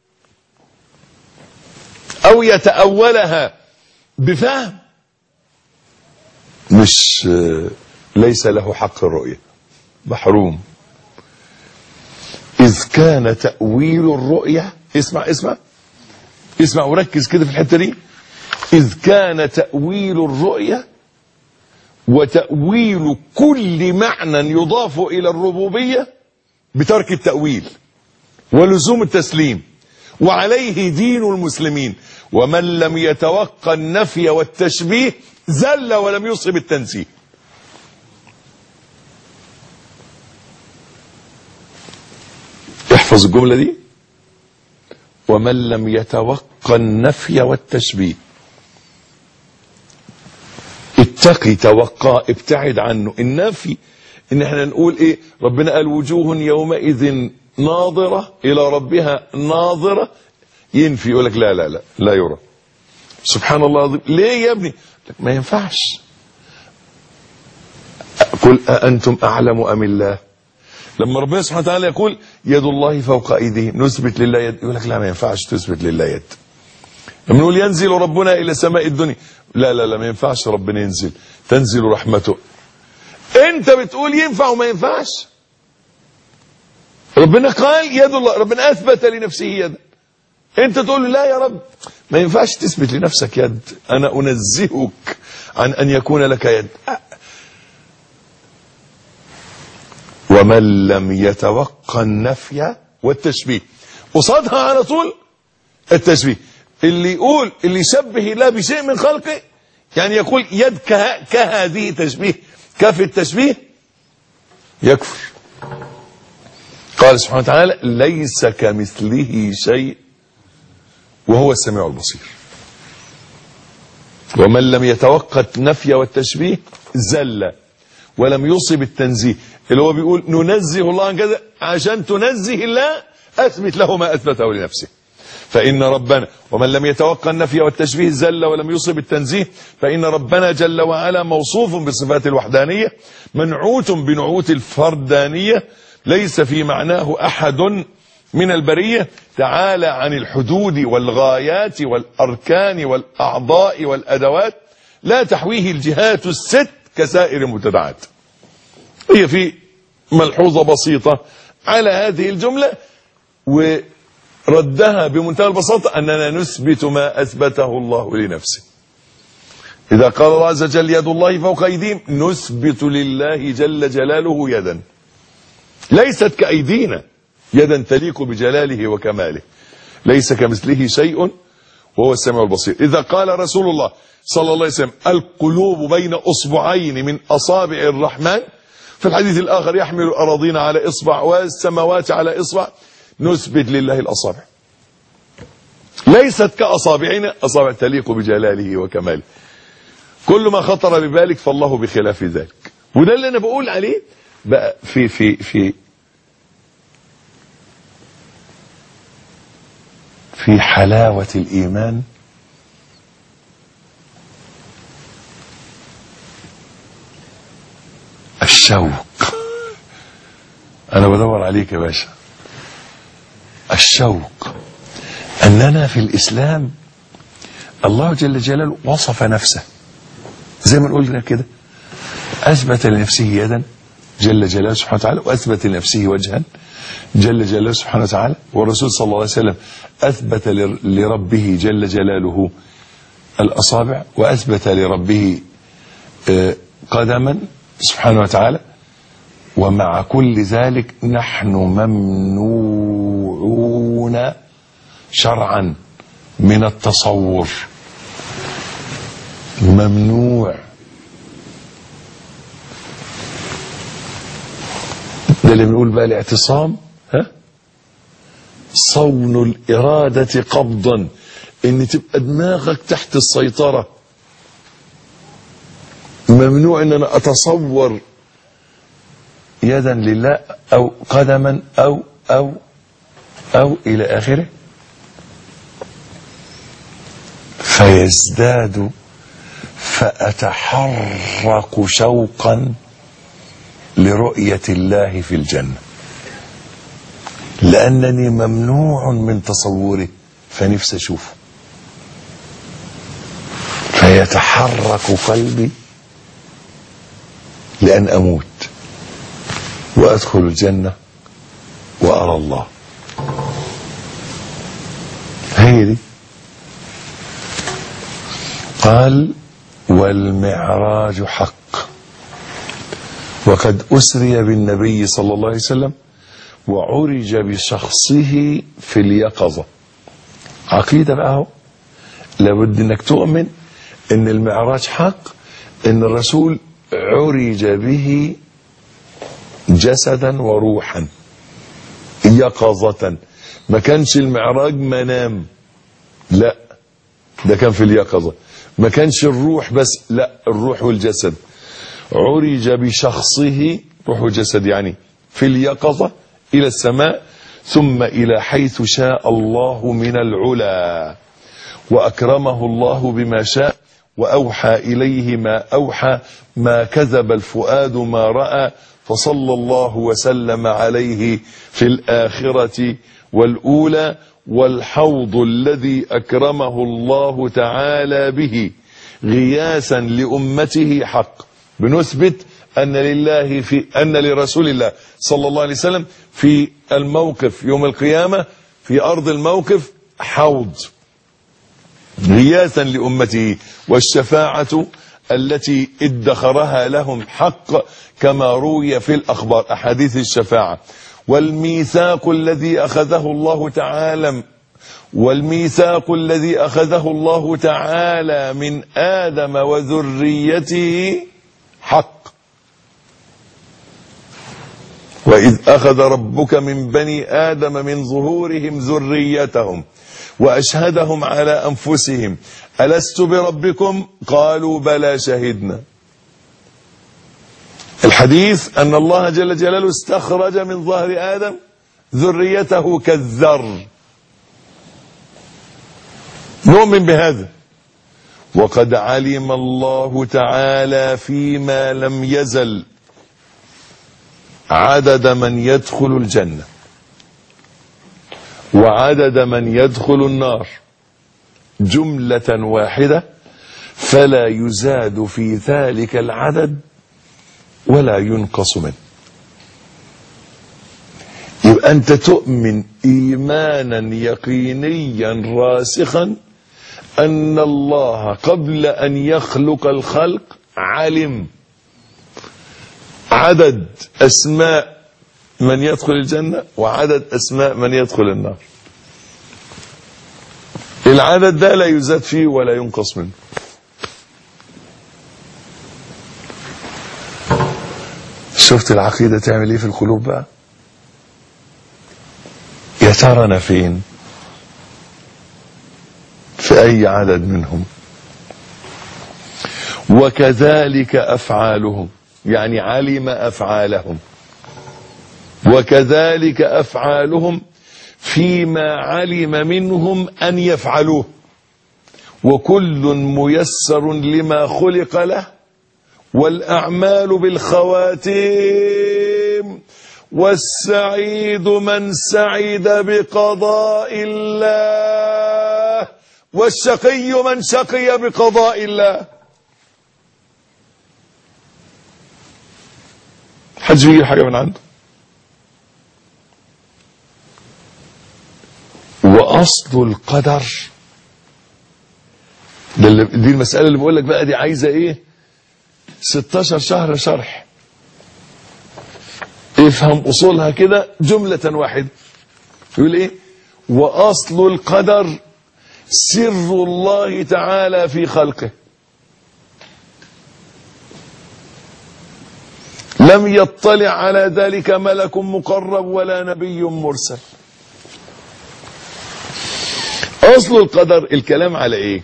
او يتأولها بفهم ليس له حق الرؤية، محروم. إذ كان تأويل الرؤية، اسمع وركز كده في الحتة دي. إذ كان تأويل الرؤية وتأويل كل معنى يضاف إلى الربوبية بترك التأويل ولزوم التسليم، وعليه دين المسلمين. ومن لم يتوقع النفي والتشبيه زل ولم يصب التنزيه. احفظ الجملة دي، ومن لم يتوقع النفي والتشبيه. اتقي، توقع، ابتعد عنه. النفي ان احنا نقول ايه؟ ربنا قال وجوه يومئذ ناظرة الى ربها ناظرة، ينفي يقول لك لا لا لا لا يرى. سبحان الله العظيم، ليه يا ابني؟ ما ينفعش. قل أأنتم أعلم أم الله؟ لما ربنا سبحانه وتعالى يقول يد الله فوق أيديهم، نثبت لله يد، يقول لك لا ما ينفعش تثبت لله يد. لما نقول ينزل ربنا إلى سماء الدنيا، لا لا لا ما ينفعش ربنا ينزل، تنزل رحمته. أنت بتقول ينفع وما ينفعش. ربنا قال يد الله، ربنا أثبت لنفسه يدا، أنت تقول لا يا رب ما ينفعش تثبت لنفسك يد، أنا أنزهك عن أن يكون لك يد. ومن لم يتوقع النفي والتشبيه، قصادها على طول التشبيه. اللي يقول اللي يشبه الله بشيء من خلقه، يعني يقول يد كهذه تشبيه، كفي التشبيه، يكفر. قال سبحانه وتعالى ليس كمثله شيء وهو السميع البصير. ومن لم يتوقع النفي والتشبيه زل ولم يصب التنزيه، اللي هو بيقول ننزه الله عن كذا، عشان تنزه الله اثبت له ما اثبته لنفسه. فإن ربنا ومن لم يتوقع النفي والتشبيه زل ولم يصب التنزيه، فإن ربنا جل وعلا موصوف بصفات الوحدانية منعوت بنعوت الفردانية، ليس في معناه أحد من البرية، تعالى عن الحدود والغايات والأركان والأعضاء والأدوات، لا تحويه الجهات الست كسائر المبتدعات. هي في ملحوظة بسيطة على هذه الجملة وردها بمنتهى البساطة، أننا نثبت ما أثبته الله لنفسه. إذا قال الله عز وجل يد الله فوق أيديهم، نثبت لله جل جلاله يدا ليست كأيدينا، يدا تليق بجلاله وكماله، ليس كمثله شيء وهو السميع البصير. إذا قال رسول الله صلى الله عليه وسلم القلوب بين أصبعين من أصابع الرحمن، في الحديث الآخر يحمل الأراضين على إصبع والسماوات على إصبع، نثبت لله الأصابع ليست كأصابعنا، أصابع تليق بجلاله وكماله. كل ما خطر ببالك فالله بخلاف ذلك. وده اللي أنا بقول عليه بقى في حلاوة الإيمان. الشوق، أنا بدور عليك يا باشا. الشوق أننا في الإسلام الله جل جلاله وصف نفسه زي ما قلنا كده، أثبت لنفسه يدا جل جلاله سبحانه وتعالى، وأثبت لنفسه وجها جل جلاله سبحانه وتعالى، والرسول صلى الله عليه وسلم أثبت لربه جل جلاله الأصابع، وأثبت لربه قدما سبحانه وتعالى. ومع كل ذلك نحن ممنوعون شرعا من التصور، ممنوع. ده اللي بنقول بقى الاعتصام، صون الإرادة قبضا، ان تبقى دماغك تحت السيطرة. ممنوع ان انا اتصور يدا لله او قدما او الى اخره. فيزداد فأتحرك شوقا لرؤية الله في الجنة، لأنني ممنوع من تصوره فنفسي أشوفه، فيتحرك قلبي لأن أموت وأدخل الجنة وأرى الله. هي دي. قال والمعراج حق، وقد أسري بالنبي صلى الله عليه وسلم وعرج بشخصه في اليقظة. عقيدة بقى اهو، لابد انك تؤمن ان المعراج حق، ان الرسول عرج به جسدا وروحا يقظة. ما كانش المعراج منام، لا ده كان في اليقظة. ما كانش الروح بس، لا الروح والجسد. عرج بشخصه، روح وجسد يعني، في اليقظة إلى السماء، ثم إلى حيث شاء الله من العلا، وأكرمه الله بما شاء وأوحى إليه ما أوحى، ما كذب الفؤاد ما رأى، فصلى الله وسلم عليه في الآخرة والأولى. والحوض الذي أكرمه الله تعالى به غياثا لأمته حق. بنثبت أن لرسول الله صلى الله عليه وسلم في الموقف يوم القيامة، في أرض الموقف، حوض غياثا لأمته، والشفاعة التي ادخرها لهم حق كما روي في الأخبار أحاديث الشفاعة. والميثاق الذي أخذه الله تعالى من آدم وذريته حق. وإذ أخذ ربك من بني آدم من ظهورهم ذريتهم وأشهدهم على أنفسهم ألست بربكم قالوا بلى شهدنا. الحديث أن الله جل جلاله استخرج من ظهر آدم ذريته كالذر. نؤمن بهذا. وقد علم الله تعالى فيما لم يزل عدد من يدخل الجنة وعدد من يدخل النار جملة واحدة، فلا يزاد في ذلك العدد ولا ينقص منه. يبقى أنت تؤمن إيمانا يقينيا راسخا أن الله قبل أن يخلق الخلق علم عدد أسماء من يدخل الجنة وعدد أسماء من يدخل النار. العدد ده لا يزاد فيه ولا ينقص منه. شفت العقيدة تعمل ايه في القلوب بقى؟ يا ترى انا فين؟ في اي عدد منهم؟ وكذلك افعالهم، يعني علم افعالهم، وكذلك افعالهم فيما علم منهم ان يفعلوه، وكل ميسر لما خلق له، والأعمال بالخواتيم، والسعيد من سعد بقضاء الله، والشقي من شقي بقضاء الله. حد بيجي حاجة من عنده. وأصل القدر دي المسألة اللي بقول لك بقى، دي عايزة ايه؟ 16 شهر شرح. افهم اصولها كده جملة واحدة. يقول ايه؟ واصل القدر سر الله تعالى في خلقه، لم يطلع على ذلك ملك مقرب ولا نبي مرسل. اصل القدر الكلام على ايه؟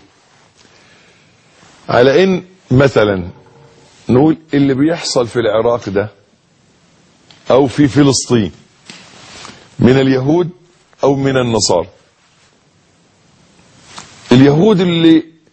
على ان مثلا نقول اللي بيحصل في العراق ده او في فلسطين من اليهود او من النصارى. اليهود اللي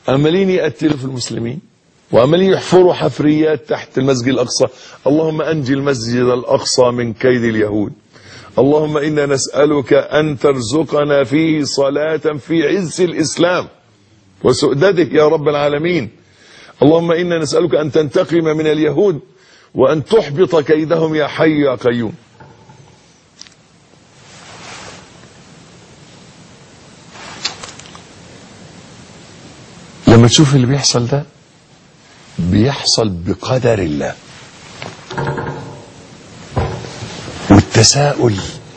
عمالين يقتلوا في المسلمين، وعمالين يحفروا حفريات تحت المسجد الأقصى. اللهم أنجي المسجد الأقصى من كيد اليهود. اللهم إنا نسألك أن ترزقنا فيه صلاة في عز الإسلام وسؤدده يا رب العالمين. اللهم إنا نسألك أن تنتقم من اليهود وأن تحبط كيدهم يا حي يا قيوم. لما تشوف اللي بيحصل ده بيحصل بقدر الله، والتساؤل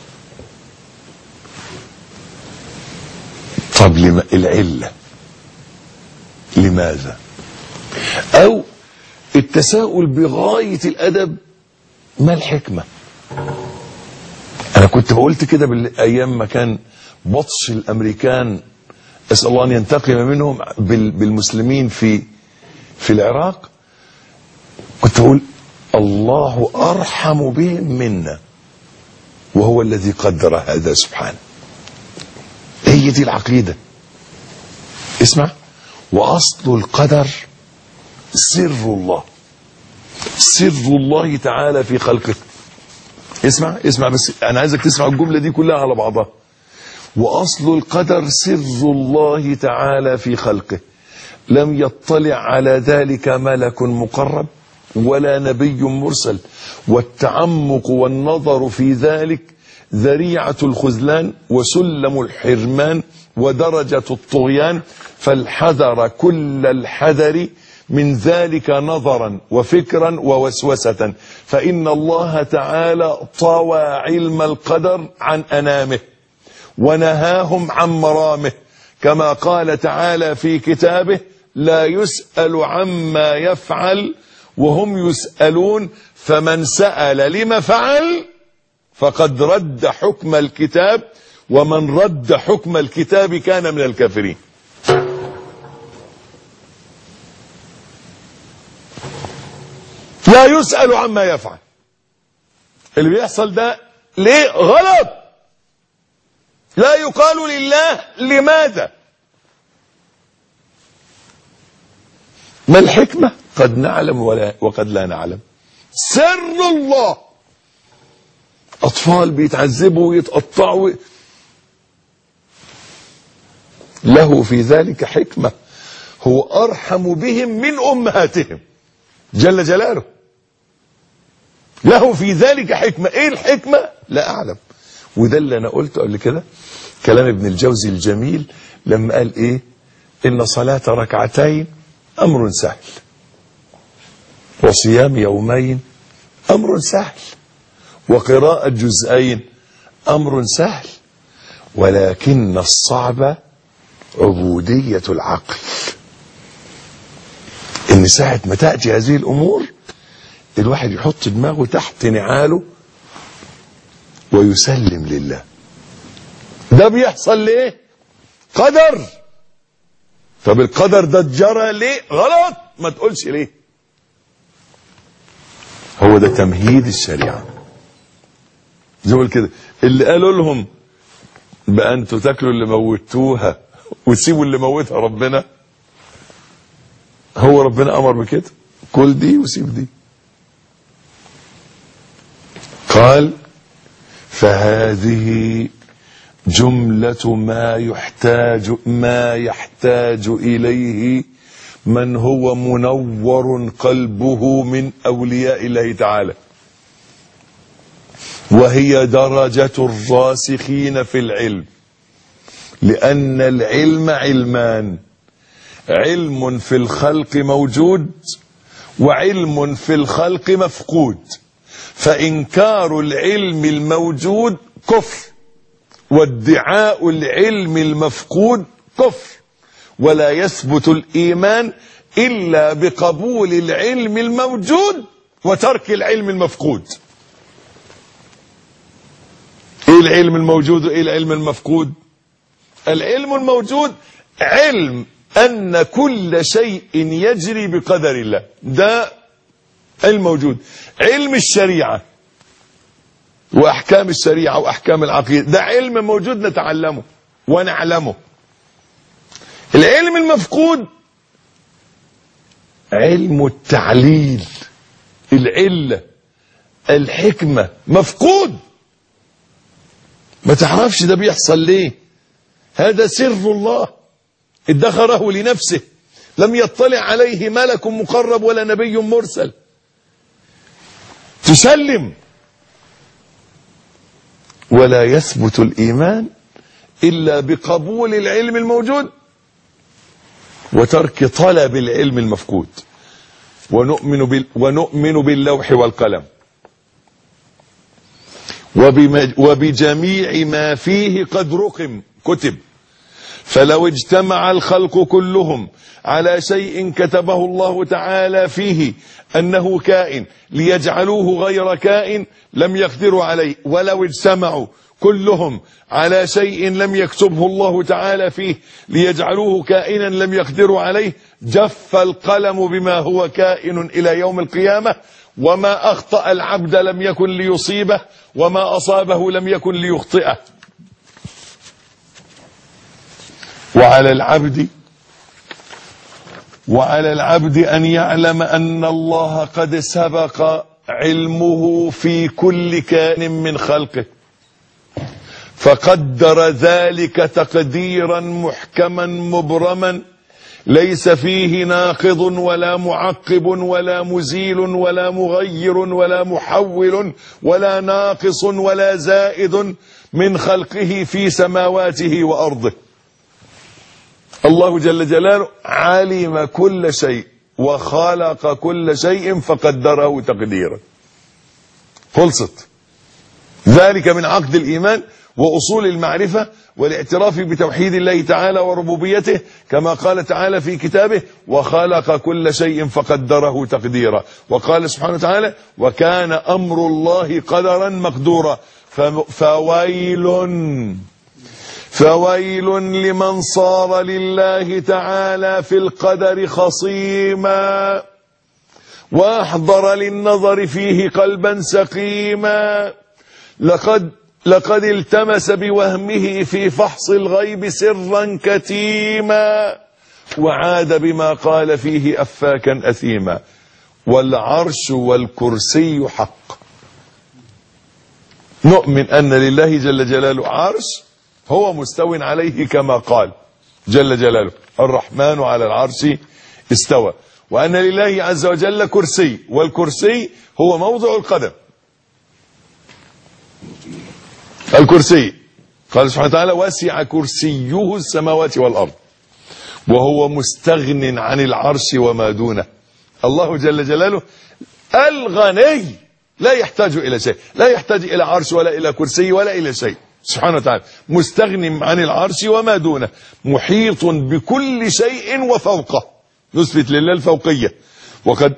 طب العلة لماذا؟ أو التساؤل بغاية الأدب ما الحكمة؟ أنا كنت قلت كده بالأيام ما كان بطش الأمريكان، أسأل الله أن ينتقم منهم بالمسلمين في العراق. كنت أقول الله أرحم بهم منا، وهو الذي قدر هذا سبحانه. هي دي العقيدة. اسمع، وأصل القدر سر الله، سر الله تعالى في خلقه. اسمع بس أنا عايزك تسمع الجملة دي كلها على بعضها. وأصل القدر سر الله تعالى في خلقه، لم يطلع على ذلك ملك مقرب ولا نبي مرسل، والتعمق والنظر في ذلك ذريعة الخذلان وسلم الحرمان ودرجة الطغيان، فالحذر كل الحذر من ذلك نظرا وفكرا ووسوسة، فإن الله تعالى طوى علم القدر عن أنامه ونهاهم عن مرامه، كما قال تعالى في كتابه لا يسأل عما يفعل وهم يسألون، فمن سأل لما فعل فقد رد حكم الكتاب، ومن رد حكم الكتاب كان من الكافرين. لا يسأل عما يفعل. اللي بيحصل ده ليه؟ غلط. لا يقال لله لماذا؟ ما الحكمة؟ قد نعلم وقد لا نعلم. سر الله. أطفال بيتعذبوا ويتقطعوا، له في ذلك حكمة، هو أرحم بهم من أمهاتهم جل جلاله. له في ذلك حكمة. إيه الحكمة؟ لا أعلم. وده اللي أنا قلته قبل كده، كلام ابن الجوزي الجميل لما قال إيه؟ إن صلاة ركعتين أمر سهل، وصيام يومين أمر سهل، وقراءة جزئين أمر سهل، ولكن الصعب عبودية العقل. إن ساعة ما تأتي هذه الأمور الواحد يحط دماغه تحت نعاله ويسلم لله. ده بيحصل ليه؟ قدر. طب القدر ده اتجرى ليه؟ غلط. ما تقولش ليه. هو ده تمهيد الشريعة. زي ما كده اللي قالوا لهم بقى انتوا تاكلوا اللي موتوها وتسيبوا اللي موتها ربنا، هو ربنا امر بكده، كل دي وسيب دي. قال فهذه جملة ما يحتاج إليه من هو منور قلبه من أولياء الله تعالى، وهي درجة الراسخين في العلم، لأن العلم علمان: علم في الخلق موجود، وعلم في الخلق مفقود، فإنكار العلم الموجود كفر، وادعاء العلم المفقود كفر، ولا يثبت الإيمان إلا بقبول العلم الموجود وترك العلم المفقود. إيه العلم الموجود وإيه العلم المفقود؟ العلم الموجود علم أن كل شيء يجري بقدر الله، ده علم موجود. علم الشريعة وأحكام الشريعة وأحكام العقيدة ده علم موجود نتعلمه ونعلمه. العلم المفقود علم التعليل، العلة، الحكمة مفقود. ما تعرفش ده بيحصل ليه. هذا سر الله ادخره لنفسه، لم يطلع عليه ملك مقرب ولا نبي مرسل. تسلم. ولا يثبت الإيمان إلا بقبول العلم الموجود وترك طلب العلم المفقود. ونؤمن باللوح والقلم وبجميع ما فيه قد رقم كتب، فلو اجتمع الخلق كلهم على شيء كتبه الله تعالى فيه أنه كائن ليجعلوه غير كائن لم يقدروا عليه، ولو اجتمعوا كلهم على شيء لم يكتبه الله تعالى فيه ليجعلوه كائنا لم يقدروا عليه، جف القلم بما هو كائن إلى يوم القيامة. وما أخطأ العبد لم يكن ليصيبه، وما أصابه لم يكن ليخطئه. وعلى العبد أن يعلم أن الله قد سبق علمه في كل كائن من خلقه، فقدر ذلك تقديرا محكما مبرما ليس فيه ناقض ولا معقب ولا مزيل ولا مغير ولا محول ولا ناقص ولا زائد من خلقه في سماواته وأرضه. الله جل جلاله علم كل شيء وخلق كل شيء فقدره تقديرا. خلصت. ذلك من عقد الإيمان وأصول المعرفة والاعتراف بتوحيد الله تعالى وربوبيته، كما قال تعالى في كتابه: وخلق كل شيء فقدره تقديرا. وقال سبحانه وتعالى: وكان أمر الله قدرا مقدورا. فويل لمن صار لله تعالى في القدر خصيما وأحضر للنظر فيه قلبا سقيما، لقد التمس بوهمه في فحص الغيب سرا كتيما، وعاد بما قال فيه أفاكا أثيما. والعرش والكرسي حق. نؤمن أن لله جل جلاله عرش هو مستو عليه كما قال جل جلاله: الرحمن على العرش استوى. وأن لله عز وجل كرسي، والكرسي هو موضع القدم. الكرسي قال سبحانه وتعالى: وسع كرسيه السماوات والأرض وهو مستغن عن العرش وما دونه. الله جل جلاله الغني لا يحتاج إلى شيء، لا يحتاج إلى عرش ولا إلى كرسي ولا إلى شيء سبحانه وتعالى، مستغن عن العرش وما دونه، محيط بكل شيء وفوقه. نثبت لله الفوقية. وقد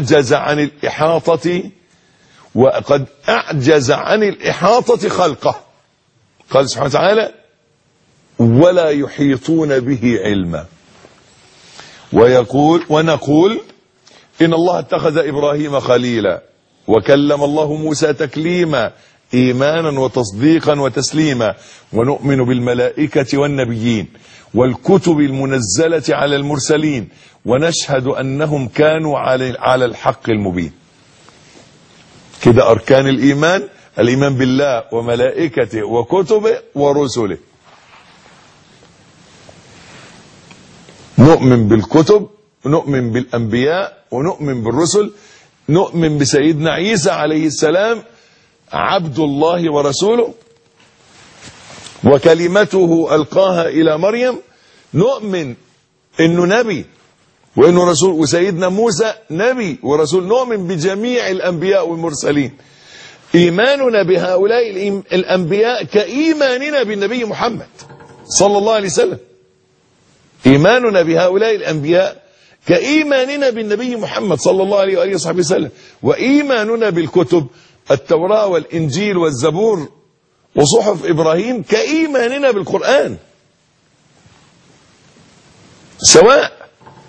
أعجز عن الإحاطة خلقه. قال سبحانه وتعالى: ولا يحيطون به علما. ونقول إن الله اتخذ إبراهيم خليلا وكلم الله موسى تكليما، إيمانا وتصديقا وتسليما. ونؤمن بالملائكة والنبيين والكتب المنزلة على المرسلين، ونشهد أنهم كانوا على الحق المبين. كده أركان الإيمان: الإيمان بالله وملائكته وكتبه ورسله. نؤمن بالكتب، نؤمن بالأنبياء، ونؤمن بالرسل. نؤمن بسيدنا عيسى عليه السلام عبد الله ورسوله وكلمته ألقاها إلى مريم. نؤمن إنه نبي وإنه رسول، وسيدنا موسى نبي ورسول. نؤمن بجميع الأنبياء والمرسلين. إيماننا بهؤلاء الأنبياء كإيماننا بالنبي محمد صلى الله عليه وسلم. إيماننا بهؤلاء الأنبياء كإيماننا بالنبي محمد صلى الله عليه وآله وصحبه وسلم. وإيماننا بالكتب التوراة والإنجيل والزبور وصحف إبراهيم كإيماننا بالقرآن سواء.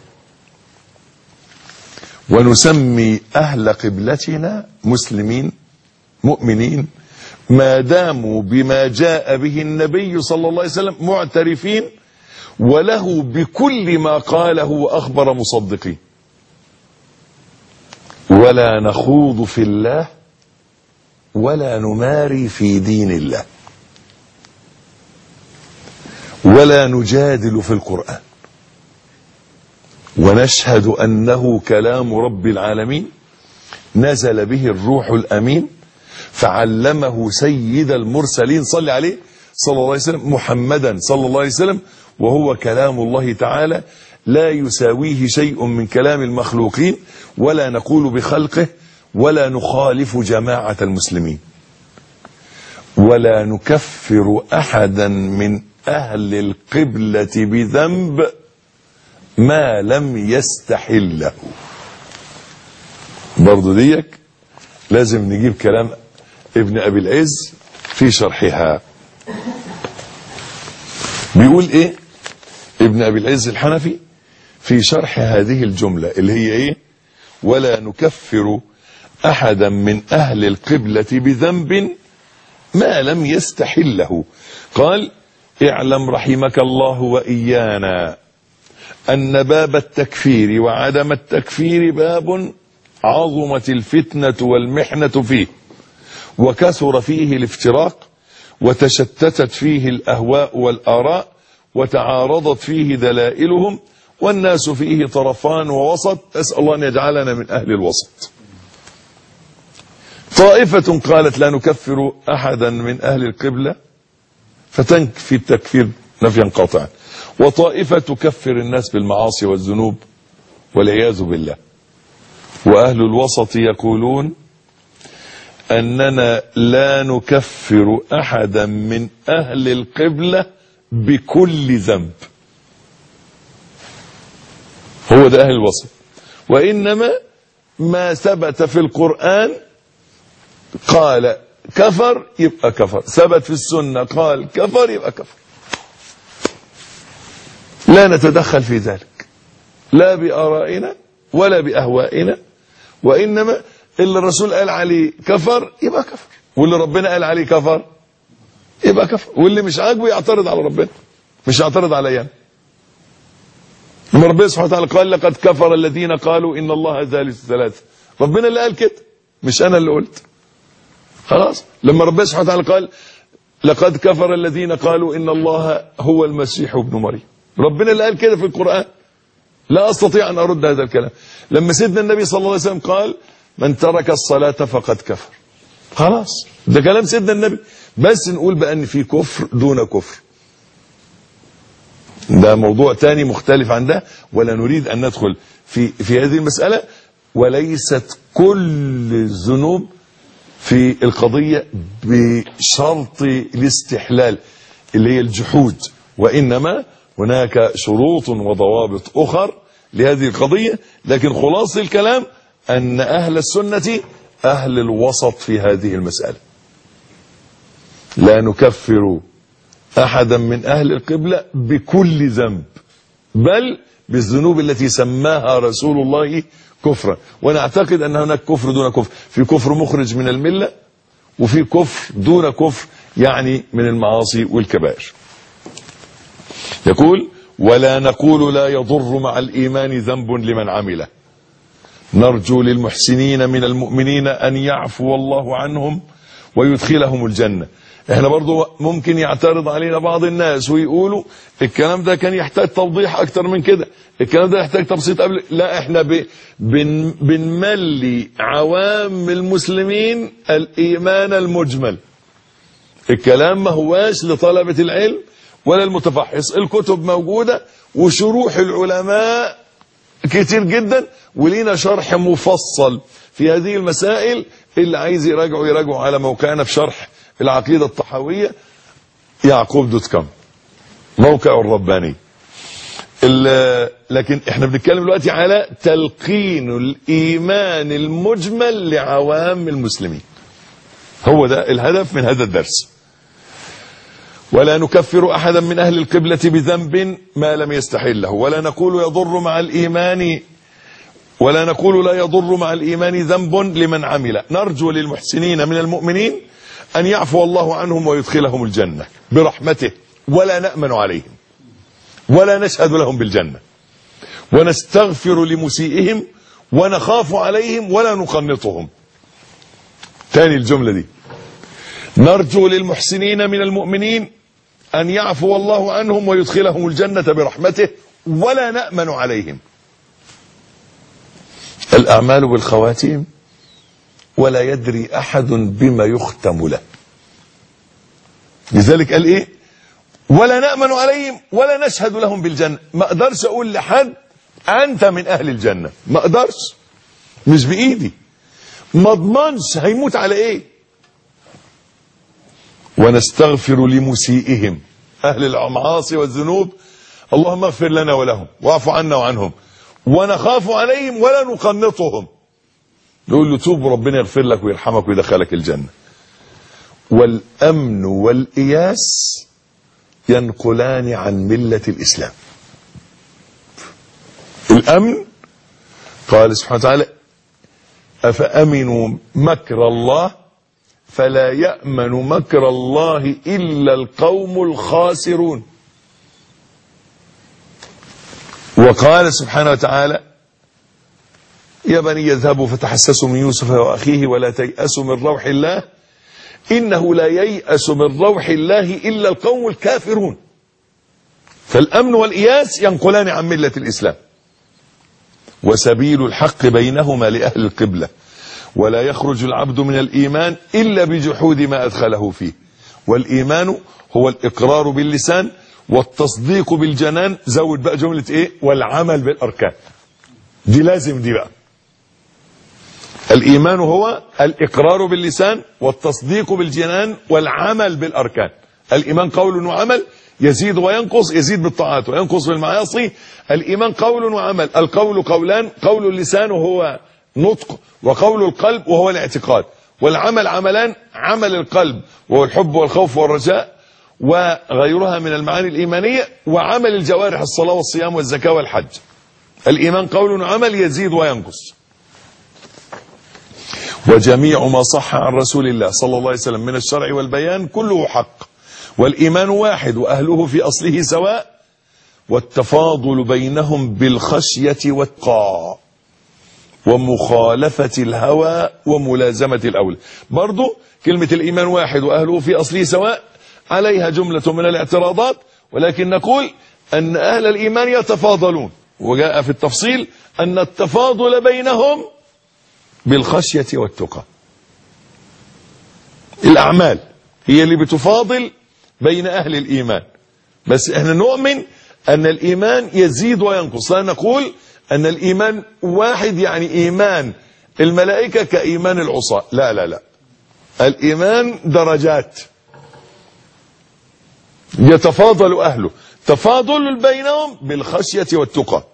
ونسمي أهل قبلتنا مسلمين مؤمنين ما داموا بما جاء به النبي صلى الله عليه وسلم معترفين، وله بكل ما قاله وأخبر مصدقين. ولا نخوض في الله ولا نماري في دين الله ولا نجادل في القرآن، ونشهد أنه كلام رب العالمين نزل به الروح الأمين فعلمه سيد المرسلين صلى عليه صلى الله عليه وسلم محمدا صلى الله عليه وسلم، وهو كلام الله تعالى لا يساويه شيء من كلام المخلوقين، ولا نقول بخلقه ولا نخالف جماعة المسلمين، ولا نكفر أحدا من أهل القبلة بذنب ما لم يستحله. برضو ديك لازم نجيب كلام ابن أبي العز في شرحها. بيقول ايه ابن أبي العز الحنفي في شرح هذه الجملة اللي هي ايه؟ ولا نكفر أحدا من أهل القبلة بذنب ما لم يستحله. قال: اعلم رحمك الله وإيانا أن باب التكفير وعدم التكفير باب عظمت الفتنة والمحنة فيه، وكثر فيه الافتراق، وتشتتت فيه الأهواء والآراء، وتعارضت فيه دلائلهم، والناس فيه طرفان ووسط. أسأل الله أن يجعلنا من أهل الوسط. طائفة قالت لا نكفر أحدا من أهل القبلة فتنفي التكفير نفيا قاطعا، وطائفة تكفر الناس بالمعاصي والذنوب والعياذ بالله. وأهل الوسط يقولون أننا لا نكفر أحدا من أهل القبلة بكل ذنب. هو ده أهل الوسط. وإنما ما ثبت في القرآن قال كفر يبقى كفر، ثبت في السنة قال كفر يبقى كفر، لا نتدخل في ذلك لا بآرائنا ولا بأهوائنا، وإنما اللي الرسول قال عليه كفر يبقى كفر، واللي ربنا قال عليه كفر يبقى كفر، واللي مش عاجبه يعترض على ربنا مش يعترض علينا. لما ربنا سبحانه وتعالى قال لقد كفر الذين قالوا إن الله ثالث ثلاثة، ربنا اللي قال كده مش أنا اللي قلت. خلاص. لما ربنا سبحانه وتعالى قال لقد كفر الذين قالوا إن الله هو المسيح ابن مريم، ربنا اللي قال كده في القرآن، لا أستطيع أن أرد هذا الكلام. لما سيدنا النبي صلى الله عليه وسلم قال من ترك الصلاة فقد كفر، خلاص ده كلام سيدنا النبي، بس نقول بأن في كفر دون كفر، ده موضوع تاني مختلف عن ده، ولا نريد أن ندخل في هذه المسألة. وليست كل الذنوب في القضية بشرط الاستحلال اللي هي الجحود، وإنما هناك شروط وضوابط أخر لهذه القضية. لكن خلاص الكلام أن أهل السنة أهل الوسط في هذه المسألة، لا نكفر أحدا من أهل القبلة بكل ذنب، بل بالذنوب التي سماها رسول الله كفرا. ونعتقد أن هناك كفر دون كفر، في كفر مخرج من الملة، وفي كفر دون كفر يعني من المعاصي والكبائر. يقول ولا نقول لا يضر مع الإيمان ذنب لمن عمله، نرجو للمحسنين من المؤمنين أن يعفو الله عنهم ويدخلهم الجنة. احنا برضو ممكن يعترض علينا بعض الناس ويقولوا الكلام ده كان يحتاج توضيح اكتر من كده، الكلام ده يحتاج تبسيط قبل. لا، احنا بنملي عوام المسلمين الإيمان المجمل. الكلام ما هواش لطلبة العلم ولا المتفحص، الكتب موجودة وشروح العلماء كتير جدا، ولينا شرح مفصل في هذه المسائل. اللي عايز يراجعوا على موقعنا في شرح العقيدة الطحاوية يعقوب.com، موقع الرباني. لكن احنا بنتكلم دلوقتي على تلقين الإيمان المجمل لعوام المسلمين، هو ده الهدف من هذا الدرس. ولا نكفر أحدا من أهل القبلة بذنب ما لم يستحله، ولا نقول يضر مع الإيمان، ولا نقول لا يضر مع الإيمان ذنب لمن عمل، نرجو للمحسنين من المؤمنين أن يعفو الله عنهم ويدخلهم الجنة برحمته، ولا نأمن عليهم ولا نشهد لهم بالجنة، ونستغفر لمسيئهم ونخاف عليهم ولا نقنطهم. تاني الجملة دي: نرجو للمحسنين من المؤمنين أن يعفو الله عنهم ويدخلهم الجنة برحمته ولا نأمن عليهم. الأعمال بالخواتيم ولا يدري أحد بما يختم له. لذلك قال إيه؟ ولا نأمن عليهم ولا نشهد لهم بالجنة. ما أقدرش أقول لحد أنت من أهل الجنة، ما أقدرش، مش بإيدي، ما أضمنش هيموت على إيه. ونستغفر لمسيئهم، أهل المعاصي والذنوب، اللهم اغفر لنا ولهم واعف عنا وعنهم. ونخاف عليهم ولا نقنطهم، نقول له توب ربنا يغفر لك ويرحمك ويدخلك الجنة. والأمن والإياس ينقلان عن ملة الإسلام. الأمن قال سبحانه وتعالى: أفأمنوا مكر الله فلا يأمن مكر الله إلا القوم الخاسرون. وقال سبحانه وتعالى: يا بني يذهبوا فتحسسوا من يوسف وأخيه ولا تيأسوا من روح الله إنه لا ييأس من روح الله إلا القوم الكافرون. فالأمن والإياس ينقلان عن ملة الإسلام. وسبيل الحق بينهما لأهل القبلة، ولا يخرج العبد من الإيمان إلا بجحود ما أدخله فيه. والإيمان هو الإقرار باللسان والتصديق بالجنان. زود بقى جملة إيه؟ والعمل بالأركان. دي لازم دي بقى. الإيمان هو الإقرار باللسان والتصديق بالجنان والعمل بالأركان. الإيمان قول وعمل، يزيد وينقص، يزيد بالطاعات وينقص بالمعاصي. الإيمان قول وعمل. القول قولان: قول اللسان وهو نطق، وقول القلب وهو الاعتقاد. والعمل عملان: عمل القلب وهو الحب والخوف والرجاء وغيرها من المعاني الإيمانية، وعمل الجوارح الصلاة والصيام والزكاة والحج. الإيمان قول وعمل، يزيد وينقص. وجميع ما صح عن رسول الله صلى الله عليه وسلم من الشرع والبيان كله حق. والإيمان واحد وأهله في أصله سواء، والتفاضل بينهم بالخشية والتقى ومخالفة الهوى وملازمة الأولى. برضو كلمة الإيمان واحد وأهله في أصله سواء عليها جملة من الاعتراضات، ولكن نقول أن أهل الإيمان يتفاضلون، وجاء في التفصيل أن التفاضل بينهم بالخشية والتقى. الأعمال هي اللي بتفاضل بين أهل الإيمان، بس احنا نؤمن أن الإيمان يزيد وينقص. لا نقول أن الإيمان واحد يعني إيمان الملائكة كإيمان العصاة، لا لا لا، الإيمان درجات يتفاضل أهله. تفاضل بينهم بالخشية والتقى.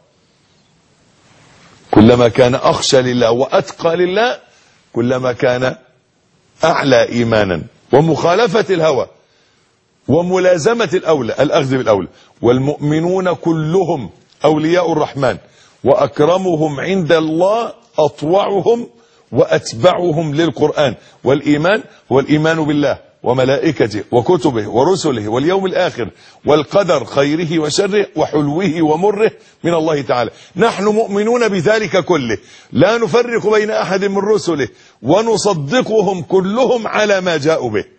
كلما كان أخشى لله وأتقى لله كلما كان أعلى إيمانا. ومخالفة الهوى وملازمة الأولى، الأخذ بالأولى. والمؤمنون كلهم أولياء الرحمن، وأكرمهم عند الله أطوعهم وأتبعهم للقرآن. والإيمان هو الإيمان بالله وملائكته وكتبه ورسله واليوم الآخر والقدر خيره وشره وحلوه ومره من الله تعالى. نحن مؤمنون بذلك كله، لا نفرق بين أحد من رسله، ونصدقهم كلهم على ما جاءوا به.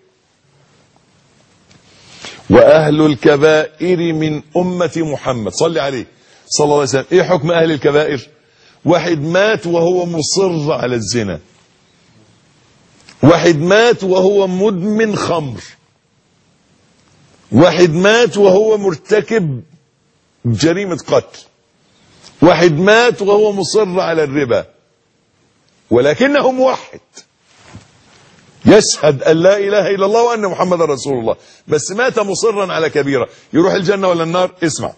وأهل الكبائر من أمة محمد صلى عليه صلى الله عليه وسلم. إيه حكم أهل الكبائر؟ واحد مات وهو مصر على الزنا، واحد مات وهو مدمن خمر، واحد مات وهو مرتكب جريمة قتل، واحد مات وهو مصر على الربا ولكنه موحد يشهد أن لا إله إلا الله وأن محمد رسول الله، بس مات مصرا على كبيرة، يروح الجنة ولا النار؟ اسمع.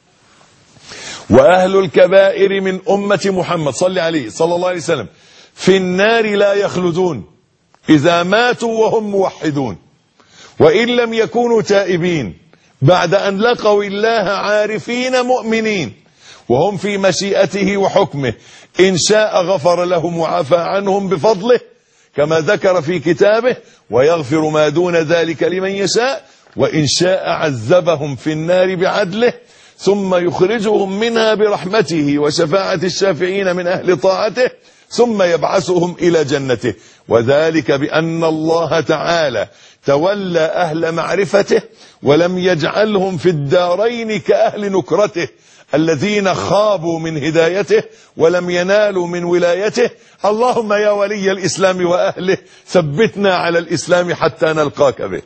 وأهل الكبائر من أمة محمد صلى عليه صلى الله عليه وسلم في النار لا يخلدون إذا ماتوا وهم موحدون، وإن لم يكونوا تائبين بعد أن لقوا الله عارفين مؤمنين، وهم في مشيئته وحكمه، إن شاء غفر لهم وعفى عنهم بفضله كما ذكر في كتابه، ويغفر ما دون ذلك لمن يشاء، وإن شاء عذبهم في النار بعدله ثم يخرجهم منها برحمته وشفاعة الشافعين من أهل طاعته ثم يبعثهم إلى جنته، وذلك بأن الله تعالى تولى أهل معرفته ولم يجعلهم في الدارين كأهل نكرته الذين خابوا من هدايته ولم ينالوا من ولايته. اللهم يا ولي الإسلام وأهله ثبتنا على الإسلام حتى نلقاك به.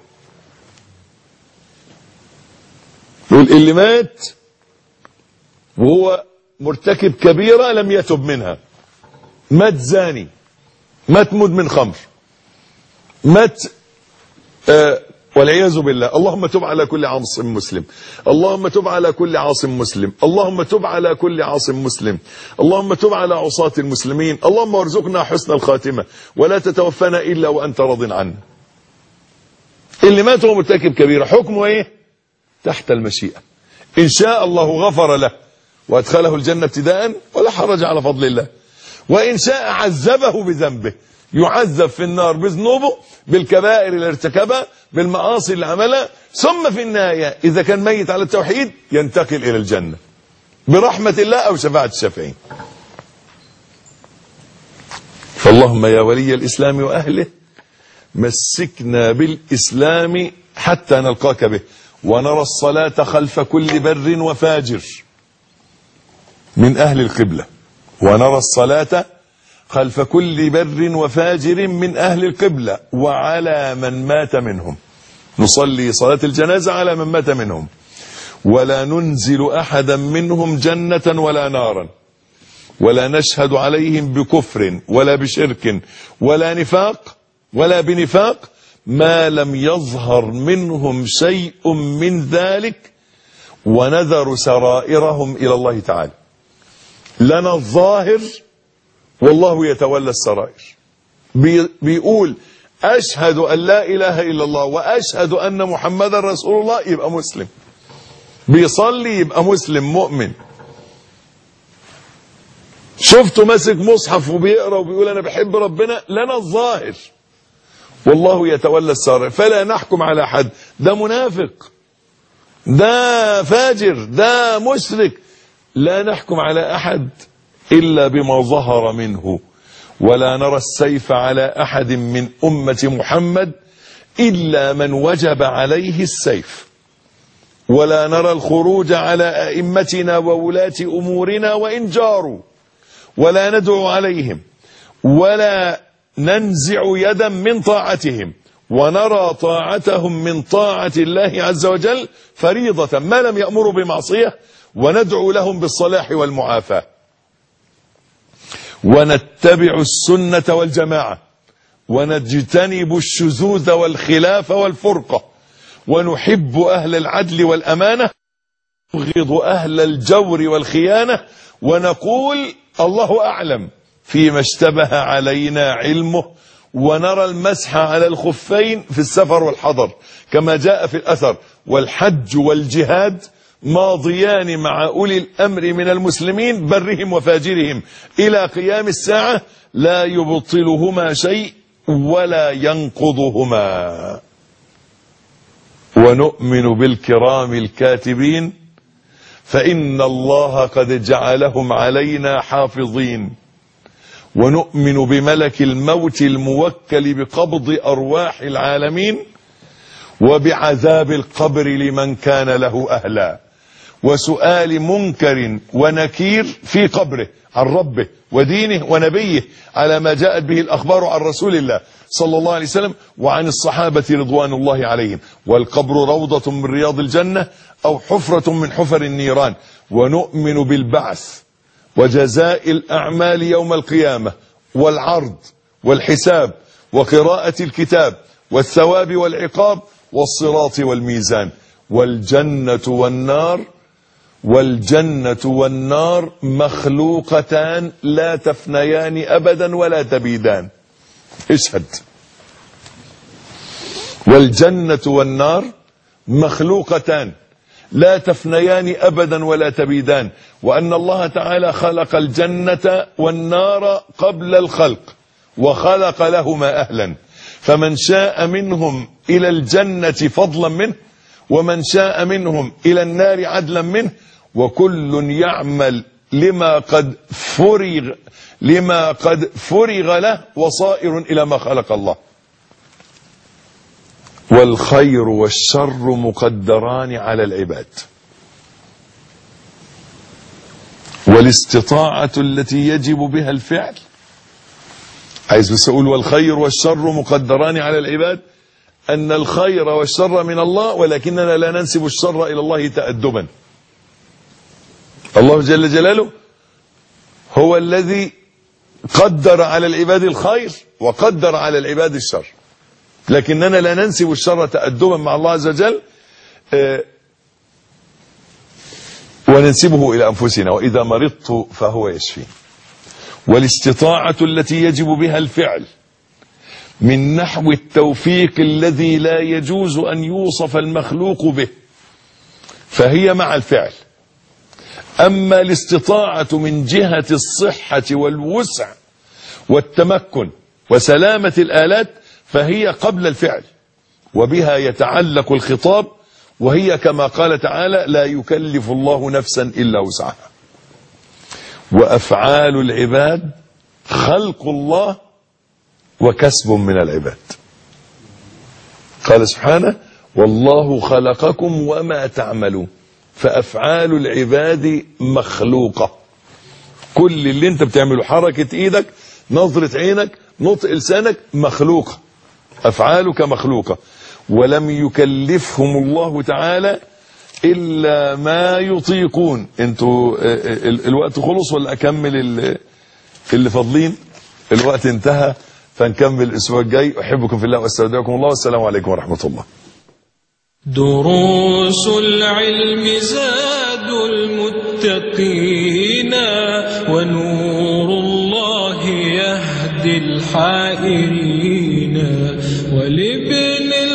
اللي مات وهو مرتكب كبيرة لم يتب منها، مات زاني، مات مدمن خمر، مات والعياذ بالله. اللهم تب على كل عاصم مسلم، اللهم تب على كل عاصم مسلم، اللهم تب على كل عاصم مسلم، اللهم تب على عصاة المسلمين، اللهم ارزقنا حسن الخاتمة ولا تتوفنا إلا وأنت راض عنا. اللي مات وهو مرتكب كبيرة حكمه ايه؟ تحت المشيئة. إن شاء الله غفر له وأدخله الجنة ابتداء ولا حرج على فضل الله، وإن شاء عذبه بذنبه، يعذب في النار بذنوبه، بالكبائر اللي ارتكبها، بالمعاصي اللي عملها، ثم في النهاية إذا كان ميت على التوحيد ينتقل إلى الجنة برحمة الله أو شفاعة الشافعين. فاللهم يا ولي الإسلام وأهله مسكنا بالإسلام حتى نلقاك به، ونرى الصلاة خلف كل بر وفاجر من أهل القبلة، ونرى الصلاة خلف كل بر وفاجر من أهل القبلة وعلى من مات منهم، نصلي صلاة الجنازة على من مات منهم، ولا ننزل أحدا منهم جنة ولا نارا، ولا نشهد عليهم بكفر ولا بشرك ولا نفاق ولا بنفاق ما لم يظهر منهم شيء من ذلك، ونذر سرائرهم إلى الله تعالى. لنا الظاهر والله يتولى السرائر. بيقول أشهد أن لا إله إلا الله وأشهد أن محمد رسول الله، يبقى مسلم. بيصلي يبقى مسلم مؤمن. شفته ماسك مصحف وبيقرأ وبيقول أنا بحب ربنا، لنا الظاهر والله يتولى السرائر. فلا نحكم على حد، ده منافق، ده فاجر، ده مشرك، لا نحكم على أحد إلا بما ظهر منه. ولا نرى السيف على أحد من أمة محمد إلا من وجب عليه السيف، ولا نرى الخروج على أئمتنا وولاة أمورنا وإن جاروا، ولا ندعو عليهم ولا ننزع يدا من طاعتهم، ونرى طاعتهم من طاعة الله عز وجل فريضة ما لم يأمروا بمعصية، وندعو لهم بالصلاح والمعافاة، ونتبع السنة والجماعة، ونجتنب الشذوذ والخلاف والفرقة، ونحب أهل العدل والأمانة، ونبغض أهل الجور والخيانة، ونقول الله أعلم فيما اشتبه علينا علمه، ونرى المسح على الخفين في السفر والحضر كما جاء في الأثر، والحج والجهاد ماضيان مع أولي الأمر من المسلمين برهم وفاجرهم إلى قيام الساعة، لا يبطلهما شيء ولا ينقضهما. ونؤمن بالكرام الكاتبين فإن الله قد جعلهم علينا حافظين، ونؤمن بملك الموت الموكل بقبض أرواح العالمين، وبعذاب القبر لمن كان له أهلا، وسؤال منكر ونكير في قبره عن ربه ودينه ونبيه على ما جاءت به الأخبار عن رسول الله صلى الله عليه وسلم وعن الصحابة رضوان الله عليهم. والقبر روضة من رياض الجنة أو حفرة من حفر النيران. ونؤمن بالبعث وجزاء الأعمال يوم القيامة، والعرض والحساب وقراءة الكتاب والثواب والعقاب والصراط والميزان، والجنة والنار مخلوقتان لا تفنيان أبدا ولا تبيدان. اشهد. والجنة والنار مخلوقتان لا تفنيان أبدا ولا تبيدان، وأن الله تعالى خلق الجنة والنار قبل الخلق وخلق لهما أهلا، فمن شاء منهم إلى الجنة فضلا منه، ومن شاء منهم إلى النار عدلا منه، وكل يعمل لما قد فرغ له وصائر إلى ما خلق الله. والخير والشر مقدران على العباد، والاستطاعة التي يجب بها الفعل، عايز بس أقول والخير والشر مقدران على العباد، أن الخير والشر من الله، ولكننا لا ننسب الشر إلى الله تأدبا. الله جل جلاله هو الذي قدر على العباد الخير وقدر على العباد الشر، لكننا لا ننسب الشر تأدبا مع الله عز وجل وننسبه إلى أنفسنا، وإذا مرضت فهو يشفين. والاستطاعة التي يجب بها الفعل من نحو التوفيق الذي لا يجوز أن يوصف المخلوق به، فهي مع الفعل. أما الاستطاعة من جهة الصحة والوسع والتمكن وسلامة الآلات فهي قبل الفعل، وبها يتعلق الخطاب، وهي كما قال تعالى: لا يكلف الله نفسا إلا وسعها. وأفعال العباد خلق الله وكسب من العباد. قال سبحانه: والله خلقكم وما تعملون. فأفعال العباد مخلوقة، كل اللي انت بتعمله، حركة ايدك، نظرة عينك، نطق لسانك، مخلوقة، أفعالك مخلوقة. ولم يكلفهم الله تعالى إلا ما يطيقون. انتوا الوقت خلص ولا أكمل اللي فاضلين؟ الوقت انتهى، فنكمل الأسبوع الجاي. أحبكم في الله واستودعكم الله، والسلام عليكم ورحمة الله. دروس العلم زاد المتقين، ونور الله يهدي الحائرين، ولابن